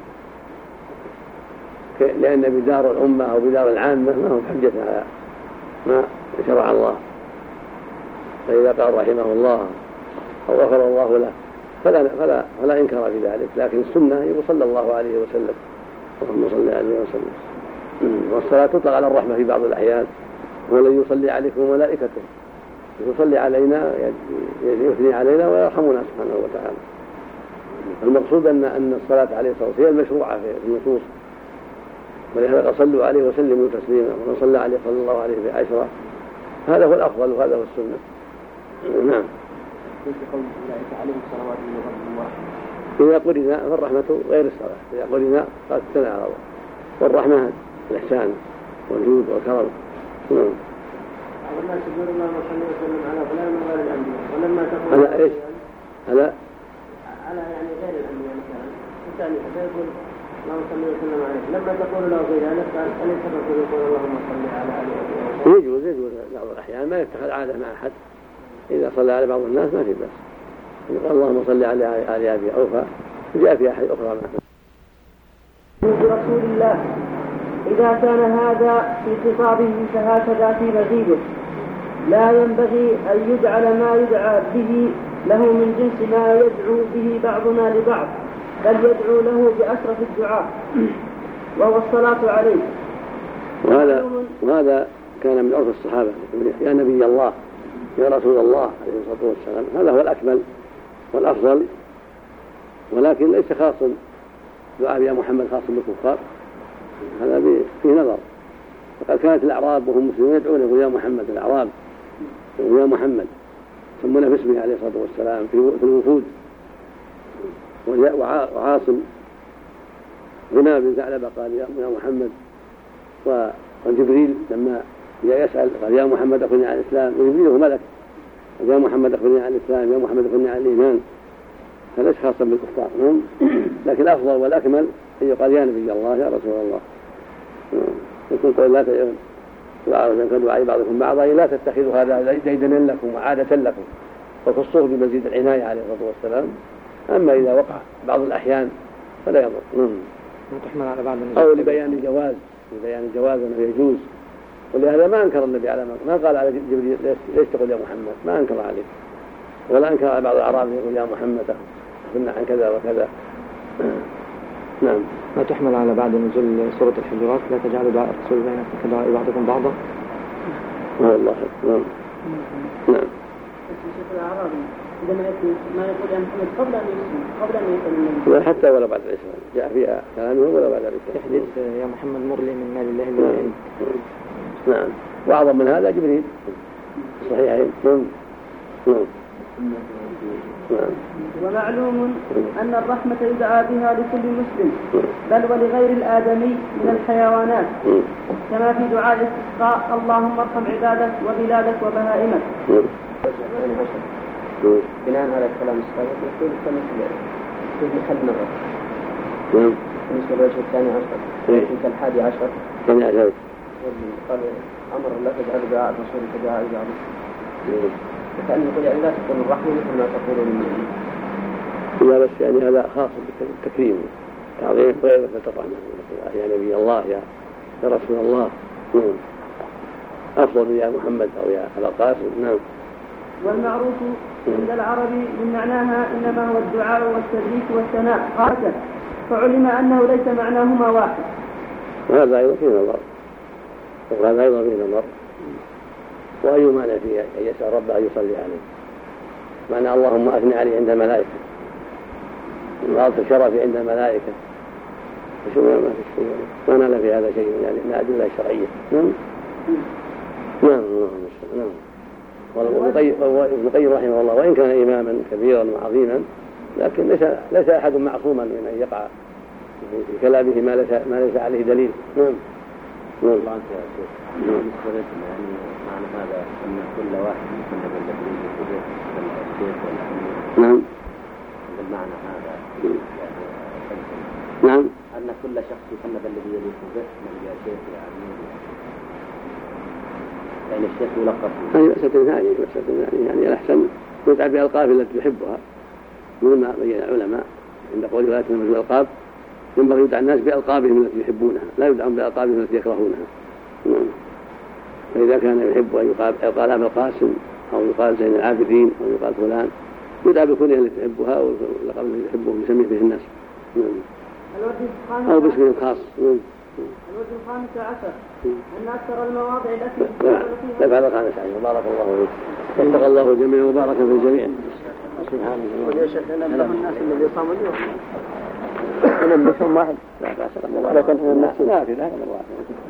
لأن بدار الأمة أو بدار العامة ما هو حجة على ما شرع الله، فإذا قال رحمه الله أو غفر الله له فلا, فلا, فلا إنكار في ذلك، لكن السنة يقول صلى الله عليه وسلم اللهم صل عليه وسلم. والصلاة تطلق على الرحمة في بعض الأحيان، ولن يصلي عليكم ملائكته، يصلي علينا يثني علينا ويرحمنا سبحانه وتعالى. المقصود أن أن الصلاة عليه الصلاة والسلام هي المشروعة في النصوص، ولهذا صلوا عليه وسلموا تسليما، ومن صلى عليه صلى الله عليه بعشرة، هذا هو الأفضل وهذا هو السنة. نعم. إذا قلنا فالرحمة غير الصلاة، إذا قلنا قد تنع على الله، والرحمة الإحسان والجود والكرم. نعم. الناس يقول الله صلى الله عليه وسلم على فلان وغير الأنبياء، ولما تقول على إيش؟ على على يعني غير الأنبياء مثلا، الثاني حتى يقول اللهم صل وسلم عليه، لما تقول له في ذلك قال أليس الرسول يقول اللهم صل على آله وصحبه؟ يجوز يجوز بعض الأحيان ما يتخذ عادة مع أحد، إذا صلى على بعض الناس ما في بأس، يقول اللهم صل على آل أبي أوفى، وجاء في أحد أخرى مثلا. برسول الله إذا كان هذا في خطابه فهكذا في مزيده، لا ينبغي أن يجعل ما يدعى به له من جنس ما يدعو به بعضنا لبعض، بل يدعو له بأشرف الدعاء وهو الصلاة عليه. وهذا, وهذا كان من عرف الصحابة، يا نبي الله يا رسول الله عليه الصلاة والسلام. هذا هو الأكمل والأفضل، ولكن ليس خاصا دعاء يا محمد خاص بالكفار، هذا فيه نظر. فقد كانت الأعراب وهم مسلمون يدعون يقول يا محمد، الأعراب يقول يا محمد، سمونا باسمه عليه الصلاة والسلام في الوفود. وعاصم غنى بن ثعلبة قال يا محمد، وجبريل لما جاء يسأل قال يا محمد أخبرني عن الإسلام، وجبريل هو ملك، يا محمد أخبرني عن الإسلام، يا محمد أخبرني عن الإيمان. هذا ليس خاصا بالكفار، لكن الأفضل والأكمل أن يقال يا نبي الله يا رسول الله. يكون قول لا تدعوا بعضكم بعضا لا تتخذوا هذا ديدنا لكم وعادة لكم، وخصوه بمزيد العناية عليه الصلاة والسلام. أما إذا وقع بعض الأحيان فلا يضر. تحمل على بعض أو لبيان الجواز، لبيان الجواز أنه يجوز. ولهذا ما أنكر النبي على ما قال على جبريل ليش تقول يا محمد، ما أنكر عليه، ولا أنكر على بعض الأعراب يقول يا محمد أخبرنا عن كذا وكذا. نعم. ما تحمل على بعد نزول سورة الحجرات لا تجعلوا دعاء الرسول بينكم كدعاء بعضكم بعضا. والله نعم. نعم. الشيخ الأعرابي عندما يأتي ما يقول يا محمد قبل أن يسلم قبل أن يسلم النبي. حتى ولا بعد الإسلام جاء فيها كلامه ولا بعد الإسلام. تحديث يا محمد مر لي من مال الله بالعلم. نعم. وأعظم من هذا جبريل صحيحين. نعم. نعم. نعم. ومعلوم أن الرحمة يدعى بها لكل مسلم بل ولغير الآدمي من الحيوانات، كما في دعاء الاستسقاء اللهم ارحم عبادك وبلادك وبهائمك. بناء على الكلام السابق يقول في محل نظر. نعم. بالنسبة للوجه الثاني عشر في الحادي عشر. الثاني عشر. قال أمر لا تجعل دعاء الرسول كدعاء بعضكم. كأن يقول يعني لا تكون الرحمة مثل ما تقولون من لا بس يعني هذا خاص بالتكريم تعظيم غير مثل الرحمة يا نبي الله يا يا رسول الله. نعم. أفضل يا محمد أو يا أبا القاسم. نعم. والمعروف عند العرب من معناها إنما هو الدعاء والتبريك والثناء خاصة، فعلم أنه ليس معناهما واحد. وهذا أيضا فيه نظر، وهذا أيضا فيه نظر. وأي معنى فيه أن يسأل ربه أن يصلي عليه، معنى اللهم أثني عليه عند الملائكة، وأعطي شرفي عند الملائكة، وشو ما في شيء ما نال في هذا شيء يعني من الأدلة الشرعية. نعم. نعم. نعم. وابن القيم رحمه الله وإن كان إماما كبيرا وعظيما لكن ليس ليس أحد معصوما من أن يقع في كلامه ما ليس ما ليس عليه دليل. نعم. نعم. بالنسبة لكم يعني معنى هذا أن كل واحد يكون بالذي يجوز الشيخ والأمير. نعم. بالمعنى هذا نعم. أن كل شخص يكون بالذي يليق به من يا شيخ يا أمير، يعني الشيخ يلقب. هذه مسألة ثانية، مسألة ثانية يعني الأحسن يدعى بألقاب التي تحبها، مثل ما بين العلماء عند قوله لا تنبذوا الألقاب، ينبغي يدعى الناس بألقابهم التي يحبونها لا يدعون بألقابهم التي يكرهونها. نعم. فإذا كان يحب أن يقال أبا القاسم أو يقال زين العابدين أو يقال فلان يدعى بكونه التي تحبها واللقب الذي يحبه يسميه به الناس. نعم. أو باسم خاص. نعم. الوجه الخامس عشر أن أكثر المواضع التي لا بعد الخامس عشر. بارك الله فيك. وفق الله الجميع وبارك في الجميع. سبحان الله. يا شيخ ننبه الناس الذي صاموا اليوم ننبههم واحد لا بأس لو كان في الناس لا في ذلك الله.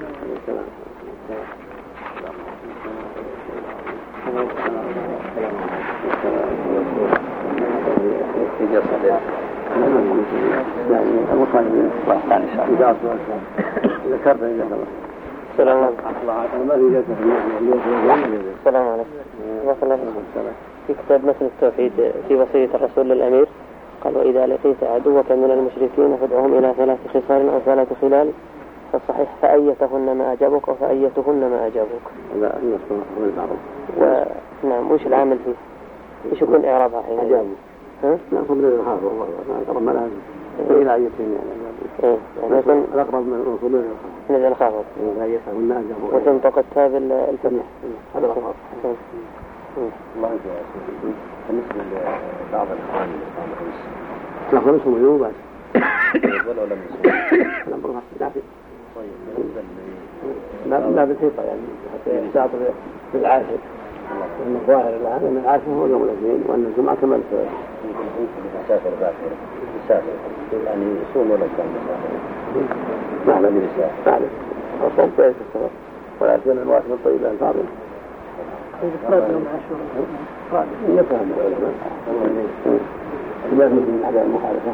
يعني الوصول بالإحسان إن شاء الله. ذكرت إن شاء الله. السلام عليكم. ما في جلسة في السلام عليكم. في كتاب مثل التوحيد في وصية الرسول للأمير قال وإذا لقيت عدوك من المشركين فادعهم إلى ثلاث خصال أو ثلاث خلال، فالصحيح فأيتهن ما أجابك وفأيتهن ما أجابك. لا النص هو المعروف. ونعم وش العامل فيه؟ وش يكون إعرابها حين أجابه؟ ها؟ لا قبل الخاف والله ما أقرب ما لازم. إلى أيتهن يعني. يعني يكون الأقرب من الرسول إلى الخاف. من الخاف. إلى أيتهن أجابه. وتنطق التاء بالفتح. هذا الخاف. الله يجزاك. بالنسبة لبعض الإخوان اللي صاموا أمس. لا خلصهم اليوم بس. ولا ولا مسلم. لا برا لا في. طيب بالنسبة لا لا بالحيطة يعني حتى يساعد في العاشر. وأن الظاهر الآن أن العاشر هو يوم الاثنين وأن الجمعة كما الفجر. مسافر باكر مسافر يعني يصوم ولا كان مسافر؟ ما أعلم بالإسلام ما أعلم الصوم كويس السفر ولكن الواجب الطيبة الفاضلة. إفراد يوم عاشوراء يفهم العلماء لا مثل من أحد المخالفة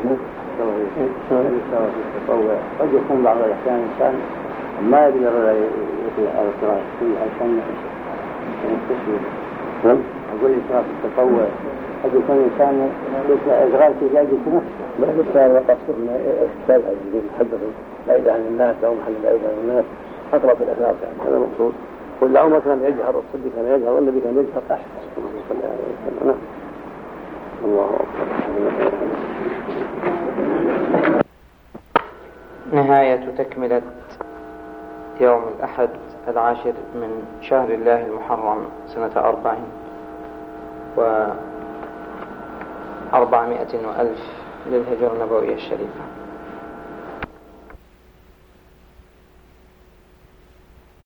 التطوع قد يكون بعض الأحيان الإنسان ما يقدر يطلع على الصلاة عشان يستشعر. نعم. أقول إسراف التطوع قد يكون الإنسان إشغال في زوجة نفسه. ما بالتالي وقصده من اختلاف الجديد يتحدثوا بعيد عن الناس أو محل بعيد عن الناس أقرب الأخلاق يعني هذا مقصود. كل عمر كان يجهر والصديق كان يجهر والنبي كان يجهر أحسن صلى الله عليه وسلم. نعم. الله أكبر. نهاية تكملة يوم الأحد العاشر من شهر الله المحرم سنة أربع وأربعمائة وألف للهجرة النبوية الشريفة.